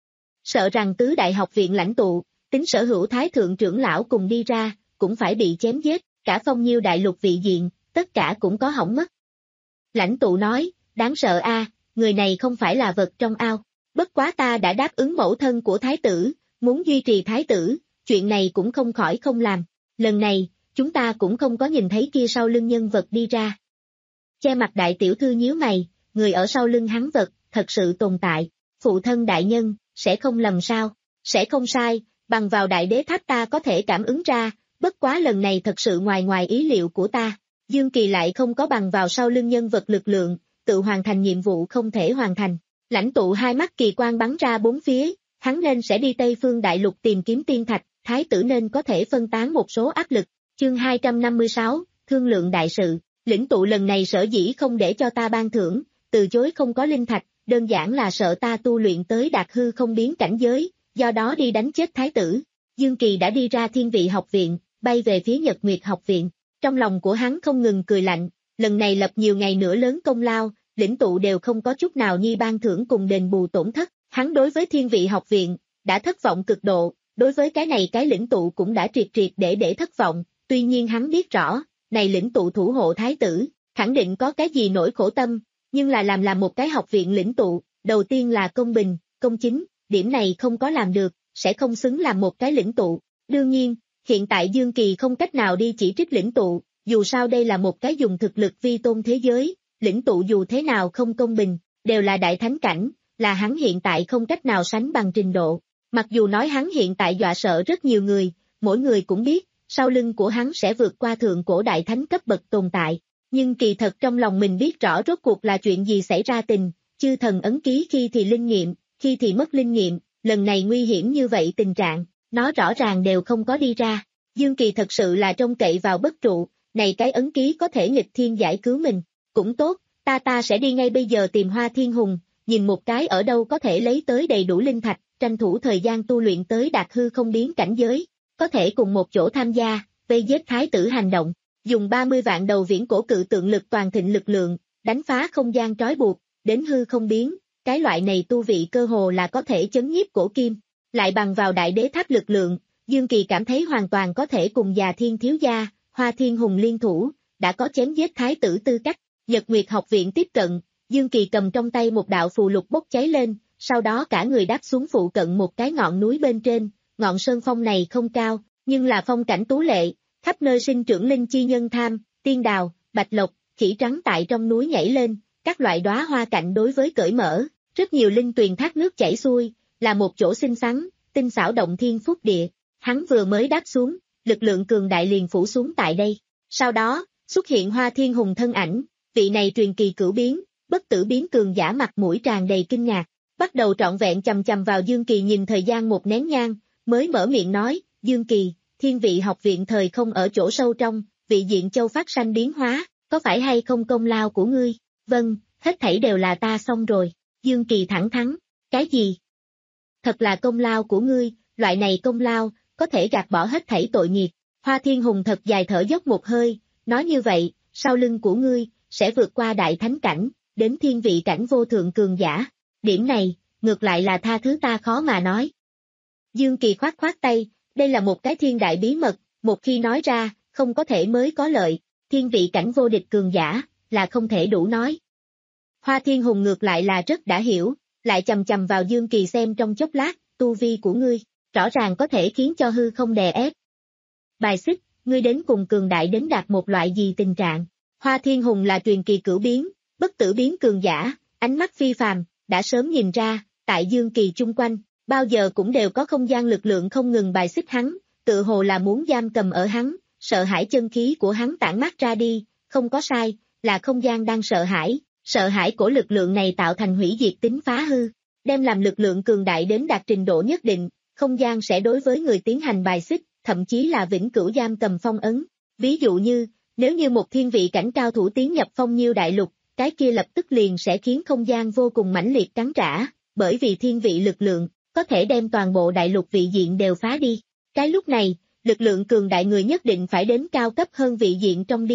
Sợ rằng tứ đại học viện lãnh tụ, tính sở hữu thái thượng trưởng lão cùng đi ra, cũng phải bị chém giết, cả phong nhiêu đại lục vị diện, tất cả cũng có hỏng mất. Lãnh tụ nói, đáng sợ a, người này không phải là vật trong ao, bất quá ta đã đáp ứng mẫu thân của thái tử, muốn duy trì thái tử, chuyện này cũng không khỏi không làm, lần này, chúng ta cũng không có nhìn thấy kia sau lưng nhân vật đi ra. Che mặt đại tiểu thư nhíu mày, người ở sau lưng hắn vật, thật sự tồn tại, phụ thân đại nhân, sẽ không lầm sao, sẽ không sai, bằng vào đại đế tháp ta có thể cảm ứng ra, bất quá lần này thật sự ngoài ngoài ý liệu của ta, Dương Kỳ lại không có bằng vào sau lưng nhân vật lực lượng, tự hoàn thành nhiệm vụ không thể hoàn thành, lãnh tụ hai mắt kỳ quan bắn ra bốn phía, hắn nên sẽ đi Tây Phương Đại Lục tìm kiếm tiên thạch, thái tử nên có thể phân tán một số áp lực, chương hai trăm năm mươi sáu, thương lượng đại sự, lĩnh tụ lần này sở dĩ không để cho ta ban thưởng, từ chối không có linh thạch, đơn giản là sợ ta tu luyện tới đạt hư không biến cảnh giới, do đó đi đánh chết thái tử. Dương Kỳ đã đi ra Thiên Vị học viện, bay về phía Nhật Nguyệt học viện, trong lòng của hắn không ngừng cười lạnh, lần này lập nhiều ngày nữa lớn công lao, lĩnh tụ đều không có chút nào nhi ban thưởng cùng đền bù tổn thất, hắn đối với Thiên Vị học viện, đã thất vọng cực độ, đối với cái này cái lĩnh tụ cũng đã triệt triệt để để thất vọng, tuy nhiên hắn biết rõ, này lĩnh tụ thủ hộ thái tử, khẳng định có cái gì nỗi khổ tâm, nhưng là làm làm một cái học viện lĩnh tụ, đầu tiên là công bình, công chính, điểm này không có làm được, sẽ không xứng làm một cái lĩnh tụ. Đương nhiên, hiện tại Dương Kỳ không cách nào đi chỉ trích lĩnh tụ, dù sao đây là một cái dùng thực lực vi tôn thế giới, lĩnh tụ dù thế nào không công bình, đều là đại thánh cảnh, là hắn hiện tại không cách nào sánh bằng trình độ. Mặc dù nói hắn hiện tại dọa sợ rất nhiều người, mỗi người cũng biết, sau lưng của hắn sẽ vượt qua thượng cổ đại thánh cấp bậc tồn tại, nhưng kỳ thật trong lòng mình biết rõ rốt cuộc là chuyện gì xảy ra tình, chư thần ấn ký khi thì linh nghiệm, khi thì mất linh nghiệm, lần này nguy hiểm như vậy tình trạng, nó rõ ràng đều không có đi ra. Dương Kỳ thật sự là trông cậy vào bất trụ, này cái ấn ký có thể nghịch thiên giải cứu mình, cũng tốt, ta ta sẽ đi ngay bây giờ tìm Hoa Thiên Hùng, nhìn một cái ở đâu có thể lấy tới đầy đủ linh thạch, tranh thủ thời gian tu luyện tới đạt hư không biến cảnh giới, có thể cùng một chỗ tham gia, vây giết thái tử hành động, dùng ba mươi vạn đầu viễn cổ cự tượng lực toàn thịnh lực lượng, đánh phá không gian trói buộc, đến hư không biến, cái loại này tu vị cơ hồ là có thể chấn nhiếp cổ kim, lại bằng vào đại đế tháp lực lượng, Dương Kỳ cảm thấy hoàn toàn có thể cùng già thiên thiếu gia, Hoa Thiên Hùng liên thủ, đã có chém giết thái tử tư cách. Nhật Nguyệt học viện tiếp cận, Dương Kỳ cầm trong tay một đạo phù lục bốc cháy lên, sau đó cả người đáp xuống phụ cận một cái ngọn núi bên trên, ngọn sơn phong này không cao, nhưng là phong cảnh tú lệ, khắp nơi sinh trưởng linh chi nhân tham, tiên đào, bạch lộc, khỉ trắng tại trong núi nhảy lên, các loại đóa hoa cạnh đối với cởi mở, rất nhiều linh tuyền thác nước chảy xuôi, là một chỗ xinh xắn, tinh xảo động thiên phúc địa. Hắn vừa mới đáp xuống, lực lượng cường đại liền phủ xuống tại đây. Sau đó, xuất hiện Hoa Thiên Hùng thân ảnh, vị này truyền kỳ cửu biến, bất tử biến cường giả mặt mũi tràn đầy kinh ngạc, bắt đầu trọn vẹn chầm chầm vào Dương Kỳ nhìn thời gian một nén nhang, mới mở miệng nói, Dương Kỳ, Thiên Vị học viện thời không ở chỗ sâu trong, vị diện châu phát sanh biến hóa, có phải hay không công lao của ngươi? Vâng, hết thảy đều là ta xong rồi. Dương Kỳ thẳng thắn, cái gì? Thật là công lao của ngươi, loại này công lao, có thể gạt bỏ hết thảy tội nghiệp. Hoa Thiên Hùng thật dài thở dốc một hơi, nói như vậy, sau lưng của ngươi, sẽ vượt qua đại thánh cảnh, đến thiên vị cảnh vô thượng cường giả. Điểm này, ngược lại là tha thứ ta khó mà nói. Dương Kỳ khoát khoát tay, đây là một cái thiên đại bí mật, một khi nói ra, không có thể mới có lợi, thiên vị cảnh vô địch cường giả, là không thể đủ nói. Hoa Thiên Hùng ngược lại là rất đã hiểu, lại chầm chầm vào Dương Kỳ xem trong chốc lát, tu vi của ngươi, rõ ràng có thể khiến cho hư không đè ép. Bài xích, ngươi đến cùng cường đại đến đạt một loại gì tình trạng. Hoa Thiên Hùng là truyền kỳ cửu biến, bất tử biến cường giả, ánh mắt phi phàm, đã sớm nhìn ra, tại Dương Kỳ chung quanh, bao giờ cũng đều có không gian lực lượng không ngừng bài xích hắn, tự hồ là muốn giam cầm ở hắn, sợ hãi chân khí của hắn tản mát ra đi, không có sai, là không gian đang sợ hãi, sợ hãi của lực lượng này tạo thành hủy diệt tính phá hư, đem làm lực lượng cường đại đến đạt trình độ nhất định, không gian sẽ đối với người tiến hành bài xích, thậm chí là vĩnh cửu giam cầm phong ấn. Ví dụ như, nếu như một thiên vị cảnh cao thủ tiến nhập phong nhiêu đại lục, cái kia lập tức liền sẽ khiến không gian vô cùng mãnh liệt cắn trả, bởi vì thiên vị lực lượng, có thể đem toàn bộ đại lục vị diện đều phá đi. Cái lúc này, lực lượng cường đại người nhất định phải đến cao cấp hơn vị diện trong đi,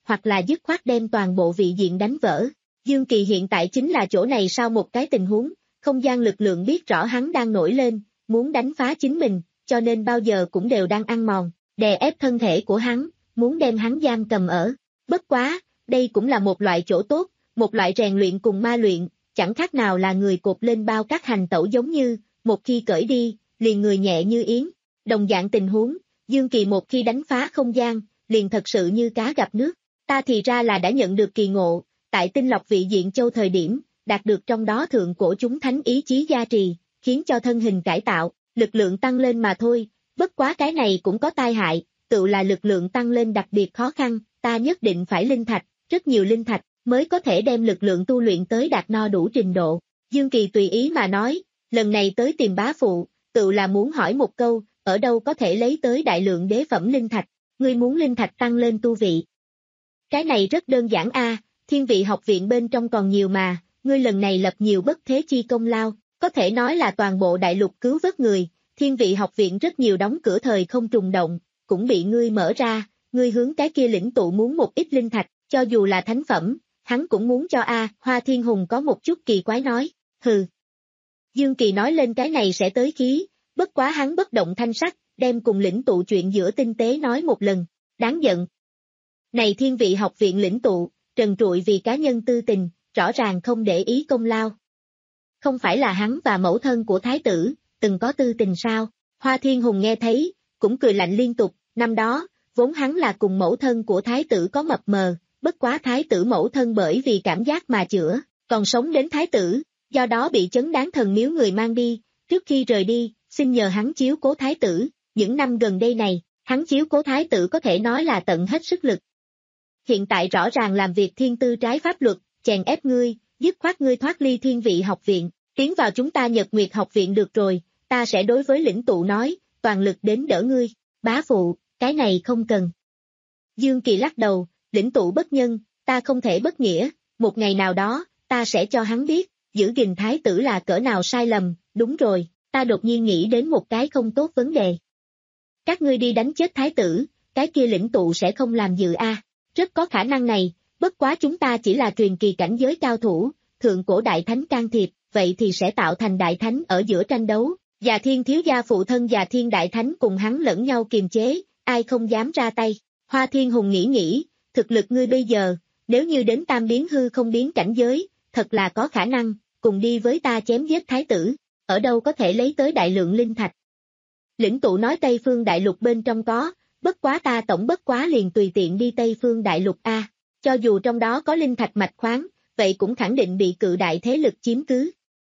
hoặc là dứt khoát đem toàn bộ vị diện đánh vỡ. Dương Kỳ hiện tại chính là chỗ này sau một cái tình huống, không gian lực lượng biết rõ hắn đang nổi lên, muốn đánh phá chính mình, cho nên bao giờ cũng đều đang ăn mòn, đè ép thân thể của hắn, muốn đem hắn giam cầm ở. Bất quá, đây cũng là một loại chỗ tốt, một loại rèn luyện cùng ma luyện, chẳng khác nào là người cột lên bao các hành tẩu giống như, một khi cởi đi, liền người nhẹ như yến. Đồng dạng tình huống, Dương Kỳ một khi đánh phá không gian, liền thật sự như cá gặp nước. Ta thì ra là đã nhận được kỳ ngộ, tại tinh lọc vị diện châu thời điểm, đạt được trong đó thượng cổ chúng thánh ý chí gia trì, khiến cho thân hình cải tạo, lực lượng tăng lên mà thôi, bất quá cái này cũng có tai hại, tự là lực lượng tăng lên đặc biệt khó khăn, ta nhất định phải linh thạch, rất nhiều linh thạch, mới có thể đem lực lượng tu luyện tới đạt no đủ trình độ. Dương Kỳ tùy ý mà nói, lần này tới tìm bá phụ, tự là muốn hỏi một câu, ở đâu có thể lấy tới đại lượng đế phẩm linh thạch, ngươi muốn linh thạch tăng lên tu vị. Cái này rất đơn giản a, thiên vị học viện bên trong còn nhiều mà, ngươi lần này lập nhiều bất thế chi công lao, có thể nói là toàn bộ đại lục cứu vớt người, thiên vị học viện rất nhiều đóng cửa thời không trùng động, cũng bị ngươi mở ra, ngươi hướng cái kia lĩnh tụ muốn một ít linh thạch, cho dù là thánh phẩm, hắn cũng muốn cho a. Hoa Thiên Hùng có một chút kỳ quái nói, hừ. Dương Kỳ nói lên cái này sẽ tới khí, bất quá hắn bất động thanh sắc, đem cùng lĩnh tụ chuyện giữa tinh tế nói một lần, đáng giận. Này thiên vị học viện lĩnh tụ, trần trụi vì cá nhân tư tình, rõ ràng không để ý công lao. Không phải là hắn và mẫu thân của thái tử, từng có tư tình sao? Hoa Thiên Hùng nghe thấy, cũng cười lạnh liên tục, năm đó, vốn hắn là cùng mẫu thân của thái tử có mập mờ, bất quá thái tử mẫu thân bởi vì cảm giác mà chữa, còn sống đến thái tử, do đó bị chấn đáng thần miếu người mang đi, trước khi rời đi, xin nhờ hắn chiếu cố thái tử, những năm gần đây này, hắn chiếu cố thái tử có thể nói là tận hết sức lực. Hiện tại rõ ràng làm việc thiên tư trái pháp luật, chèn ép ngươi, dứt khoát ngươi thoát ly thiên vị học viện, tiến vào chúng ta Nhật Nguyệt học viện được rồi, ta sẽ đối với lĩnh tụ nói, toàn lực đến đỡ ngươi, bá phụ, cái này không cần. Dương Kỳ lắc đầu, lĩnh tụ bất nhân, ta không thể bất nghĩa, một ngày nào đó, ta sẽ cho hắn biết, giữ gìn thái tử là cỡ nào sai lầm, đúng rồi, ta đột nhiên nghĩ đến một cái không tốt vấn đề. Các ngươi đi đánh chết thái tử, cái kia lĩnh tụ sẽ không làm dự a. À. Rất có khả năng này, bất quá chúng ta chỉ là truyền kỳ cảnh giới cao thủ, thượng cổ đại thánh can thiệp, vậy thì sẽ tạo thành đại thánh ở giữa tranh đấu, Già Thiên thiếu gia phụ thân Già Thiên đại thánh cùng hắn lẫn nhau kiềm chế, ai không dám ra tay. Hoa Thiên Hùng nghĩ nghĩ, thực lực ngươi bây giờ, nếu như đến tam biến hư không biến cảnh giới, thật là có khả năng, cùng đi với ta chém giết thái tử, ở đâu có thể lấy tới đại lượng linh thạch. Lĩnh tụ nói Tây Phương Đại Lục bên trong có, bất quá ta tổng bất quá liền tùy tiện đi Tây Phương Đại Lục a, cho dù trong đó có linh thạch mạch khoáng, vậy cũng khẳng định bị cự đại thế lực chiếm cứ.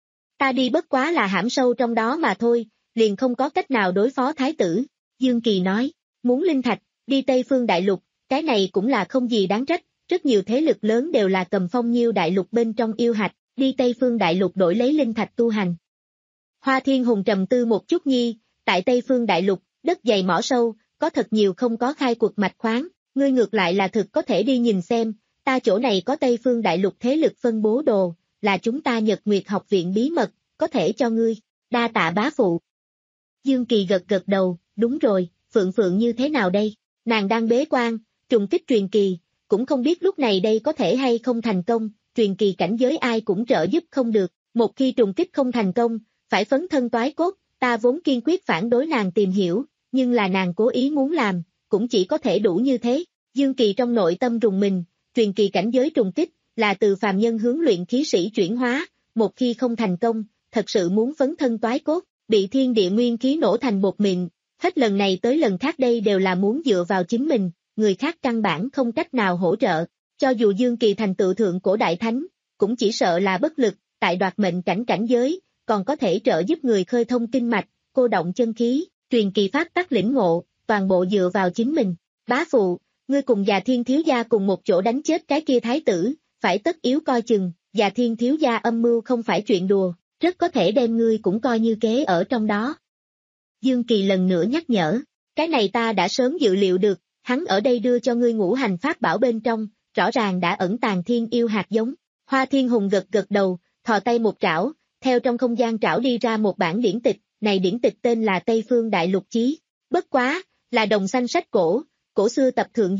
Ta đi bất quá là hãm sâu trong đó mà thôi, liền không có cách nào đối phó thái tử. Dương Kỳ nói, muốn linh thạch, đi Tây Phương Đại Lục, cái này cũng là không gì đáng trách, rất nhiều thế lực lớn đều là cầm phong nhiêu đại lục bên trong yêu hạch, đi Tây Phương Đại Lục đổi lấy linh thạch tu hành. Hoa Thiên Hùng trầm tư một chút nhi, tại Tây Phương Đại Lục, đất dày mỏ sâu, có thật nhiều không có khai quật mạch khoáng, ngươi ngược lại là thực có thể đi nhìn xem, ta chỗ này có Tây Phương Đại Lục thế lực phân bố đồ, là chúng ta Nhật Nguyệt học viện bí mật, có thể cho ngươi, đa tạ bá phụ. Dương Kỳ gật gật đầu, đúng rồi, Phượng Phượng như thế nào đây, nàng đang bế quan, trùng kích truyền kỳ, cũng không biết lúc này đây có thể hay không thành công, truyền kỳ cảnh giới ai cũng trợ giúp không được, một khi trùng kích không thành công, phải phấn thân toái cốt, ta vốn kiên quyết phản đối nàng tìm hiểu, nhưng là nàng cố ý muốn làm, cũng chỉ có thể đủ như thế. Dương Kỳ trong nội tâm rùng mình, truyền kỳ cảnh giới trùng kích, là từ phàm nhân hướng luyện khí sĩ chuyển hóa, một khi không thành công, thật sự muốn phấn thân toái cốt, bị thiên địa nguyên khí nổ thành bột mịn, hết lần này tới lần khác đây đều là muốn dựa vào chính mình, người khác căn bản không cách nào hỗ trợ, cho dù Dương Kỳ thành tựu thượng cổ đại thánh, cũng chỉ sợ là bất lực, tại đoạt mệnh cảnh cảnh giới, còn có thể trợ giúp người khơi thông kinh mạch, cô động chân khí, truyền kỳ pháp tắc lĩnh ngộ, toàn bộ dựa vào chính mình. Bá phụ, ngươi cùng Già Thiên thiếu gia cùng một chỗ đánh chết cái kia thái tử, phải tất yếu coi chừng, Già Thiên thiếu gia âm mưu không phải chuyện đùa, rất có thể đem ngươi cũng coi như kế ở trong đó. Dương Kỳ lần nữa nhắc nhở, cái này ta đã sớm dự liệu được, hắn ở đây đưa cho ngươi ngũ hành pháp bảo bên trong, rõ ràng đã ẩn tàng thiên yêu hạt giống. Hoa Thiên Hùng gật gật đầu, thò tay một trảo, theo trong không gian trảo đi ra một bản điển tịch, này điển tịch tên là Tây Phương Đại Lục Chí, bất quá, là đồng xanh sách cổ, cổ xưa tập thượng diện,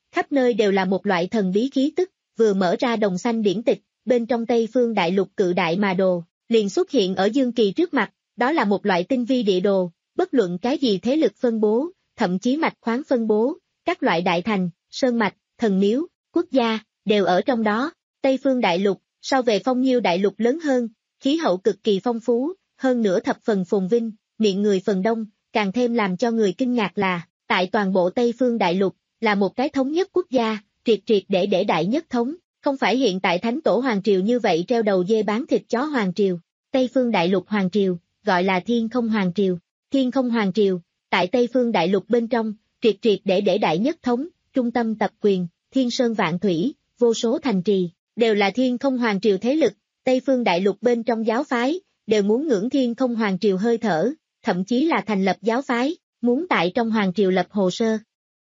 khắp nơi đều là một loại thần bí khí tức, vừa mở ra đồng xanh điển tịch, bên trong Tây Phương Đại Lục cự đại mà đồ, liền xuất hiện ở Dương Kỳ trước mặt, đó là một loại tinh vi địa đồ, bất luận cái gì thế lực phân bố, thậm chí mạch khoáng phân bố, các loại đại thành, sơn mạch, thần miếu, quốc gia, đều ở trong đó. Tây Phương Đại Lục, so về Phong Nhiêu Đại Lục lớn hơn, khí hậu cực kỳ phong phú, hơn nữa thập phần phồn vinh, miệng người phần đông, càng thêm làm cho người kinh ngạc là, tại toàn bộ Tây Phương Đại Lục, là một cái thống nhất quốc gia, triệt triệt để để đại nhất thống, không phải hiện tại Thánh Tổ Hoàng Triều như vậy treo đầu dê bán thịt chó Hoàng Triều. Tây Phương Đại Lục Hoàng Triều, gọi là Thiên Không Hoàng Triều. Thiên Không Hoàng Triều, tại Tây Phương Đại Lục bên trong, triệt triệt để để đại nhất thống, trung tâm tập quyền, thiên sơn vạn thủy, vô số thành trì, đều là Thiên Không Hoàng Triều thế lực. Tây Phương Đại Lục bên trong giáo phái, đều muốn ngưỡng Thiên Không Hoàng Triều hơi thở, thậm chí là thành lập giáo phái, muốn tại trong Hoàng Triều lập hồ sơ.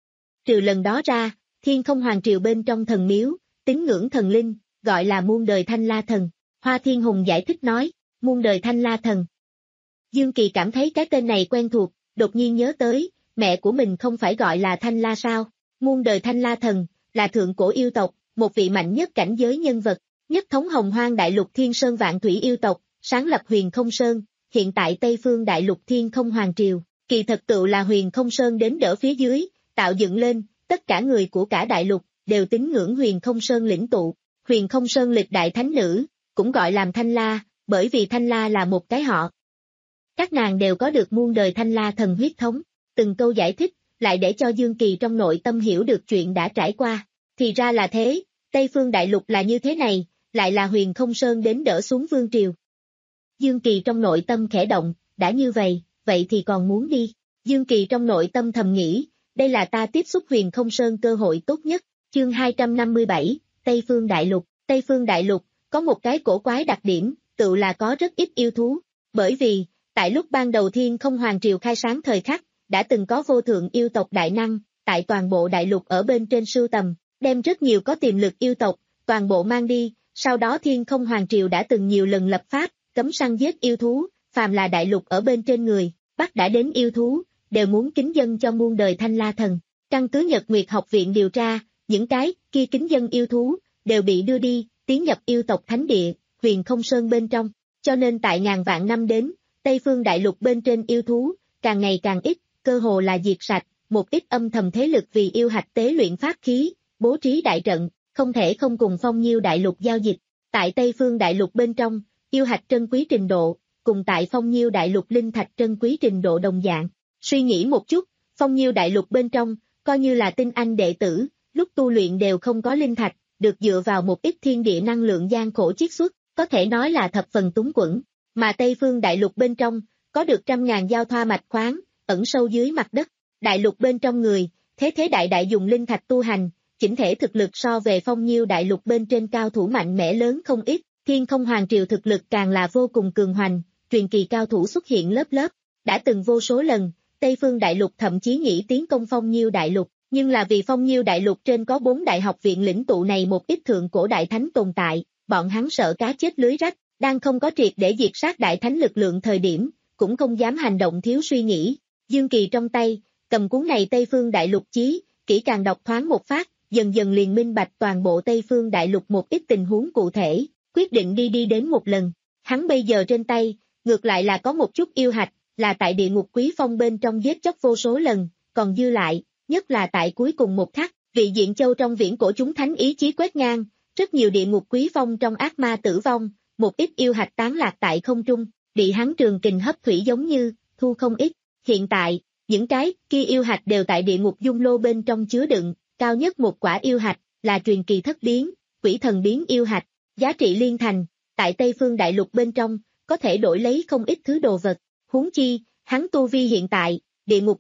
Trừ lần đó ra, Thiên Không Hoàng Triều bên trong thần miếu, tín ngưỡng thần linh, gọi là muôn đời Thanh La Thần. Hoa Thiên Hùng giải thích nói, muôn đời Thanh La Thần. Dương Kỳ cảm thấy cái tên này quen thuộc, đột nhiên nhớ tới, mẹ của mình không phải gọi là Thanh La sao? Muôn đời Thanh La Thần, là thượng cổ yêu tộc, một vị mạnh nhất cảnh giới nhân vật, nhất thống Hồng Hoang Đại Lục Thiên Sơn Vạn Thủy yêu tộc, sáng lập Huyền Không Sơn, hiện tại Tây Phương Đại Lục Thiên Không Hoàng Triều, kỳ thật tựu là Huyền Không Sơn đến đỡ phía dưới, tạo dựng lên, tất cả người của cả đại lục, đều tín ngưỡng Huyền Không Sơn lĩnh tụ. Huyền Không Sơn lịch đại thánh nữ, cũng gọi làm Thanh La, bởi vì Thanh La là một cái họ. Các nàng đều có được muôn đời Thanh La thần huyết thống, từng câu giải thích, lại để cho Dương Kỳ trong nội tâm hiểu được chuyện đã trải qua. Thì ra là thế, Tây Phương Đại Lục là như thế này, lại là Huyền Không Sơn đến đỡ xuống vương triều. Dương Kỳ trong nội tâm khẽ động, đã như vậy, vậy thì còn muốn đi. Dương Kỳ trong nội tâm thầm nghĩ, đây là ta tiếp xúc Huyền Không Sơn cơ hội tốt nhất. Chương hai trăm năm mươi bảy, Tây Phương Đại Lục. Tây Phương Đại Lục, có một cái cổ quái đặc điểm, tự là có rất ít yêu thú. Bởi vì, tại lúc ban đầu Thiên Không Hoàng Triều khai sáng thời khắc, đã từng có vô thượng yêu tộc đại năng, tại toàn bộ đại lục ở bên trên sưu tầm, đem rất nhiều có tiềm lực yêu tộc, toàn bộ mang đi. Sau đó Thiên Không Hoàng Triều đã từng nhiều lần lập pháp, cấm săn giết yêu thú, phàm là đại lục ở bên trên người, bắt đã đến yêu thú, đều muốn kính dân cho muôn đời Thanh La Thần. Căn cứ Nhật Nguyệt Học Viện điều tra, những cái kia kính dân yêu thú, đều bị đưa đi, tiến nhập yêu tộc thánh địa, Huyền Không Sơn bên trong. Cho nên tại ngàn vạn năm đến, Tây Phương Đại Lục bên trên yêu thú, càng ngày càng ít, cơ hồ là diệt sạch, một ít âm thầm thế lực vì yêu hạch tế luyện pháp khí, bố trí đại trận, không thể không cùng Phong Nhiêu Đại Lục giao dịch. Tại Tây Phương Đại Lục bên trong, yêu hạch trân quý trình độ, cùng tại Phong Nhiêu Đại Lục linh thạch trân quý trình độ đồng dạng. Suy nghĩ một chút, Phong Nhiêu Đại Lục bên trong, coi như là tinh anh đệ tử, lúc tu luyện đều không có linh thạch, được dựa vào một ít thiên địa năng lượng gian khổ chiết xuất, có thể nói là thập phần túng quẫn. Mà Tây Phương Đại Lục bên trong, có được trăm ngàn giao thoa mạch khoáng, ẩn sâu dưới mặt đất. Đại lục bên trong người, thế thế đại đại dùng linh thạch tu hành, chỉnh thể thực lực so về Phong Nhiêu Đại Lục bên trên cao thủ mạnh mẽ lớn không ít. Thiên Không Hoàng Triều thực lực càng là vô cùng cường hoành, truyền kỳ cao thủ xuất hiện lớp lớp. Đã từng vô số lần, Tây Phương Đại Lục thậm chí nghĩ tiến công Phong Nhiêu Đại Lục, nhưng là vì Phong Nhiêu Đại Lục trên có bốn đại học viện lĩnh tụ này một ít thượng cổ đại thánh tồn tại, bọn hắn sợ cá chết lưới rách, đang không có triệt để diệt sát đại thánh lực lượng thời điểm, cũng không dám hành động thiếu suy nghĩ. Dương Kỳ trong tay, cầm cuốn này Tây Phương Đại Lục chí, kỹ càng đọc thoáng một phát, dần dần liền minh bạch toàn bộ Tây Phương Đại Lục một ít tình huống cụ thể, quyết định đi đi đến một lần. Hắn bây giờ trên tay, ngược lại là có một chút yêu hạch, là tại địa ngục quý phong bên trong giết chóc vô số lần, còn dư lại, nhất là tại cuối cùng một khắc, vị diện châu trong viễn cổ chúng thánh ý chí quét ngang, rất nhiều địa ngục quý phong trong ác ma tử vong, một ít yêu hạch tán lạc tại không trung, bị hắn trường kình hấp thủy giống như, thu không ít. Hiện tại, những cái kia yêu hạch đều tại địa ngục dung lô bên trong chứa đựng, cao nhất một quả yêu hạch, là truyền kỳ thất biến, quỷ thần biến yêu hạch, giá trị liên thành, tại Tây Phương Đại Lục bên trong, có thể đổi lấy không ít thứ đồ vật, huống chi, hắn tu vi hiện tại, địa ngục.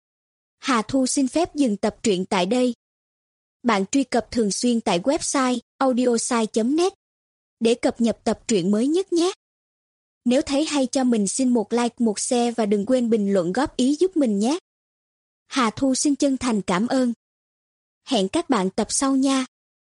Hà Thu xin phép dừng tập truyện tại đây. Bạn truy cập thường xuyên tại website audiosai chấm net để cập nhật tập truyện mới nhất nhé. Nếu thấy hay cho mình xin một like, một share và đừng quên bình luận góp ý giúp mình nhé. Hà Thu xin chân thành cảm ơn. Hẹn các bạn tập sau nha.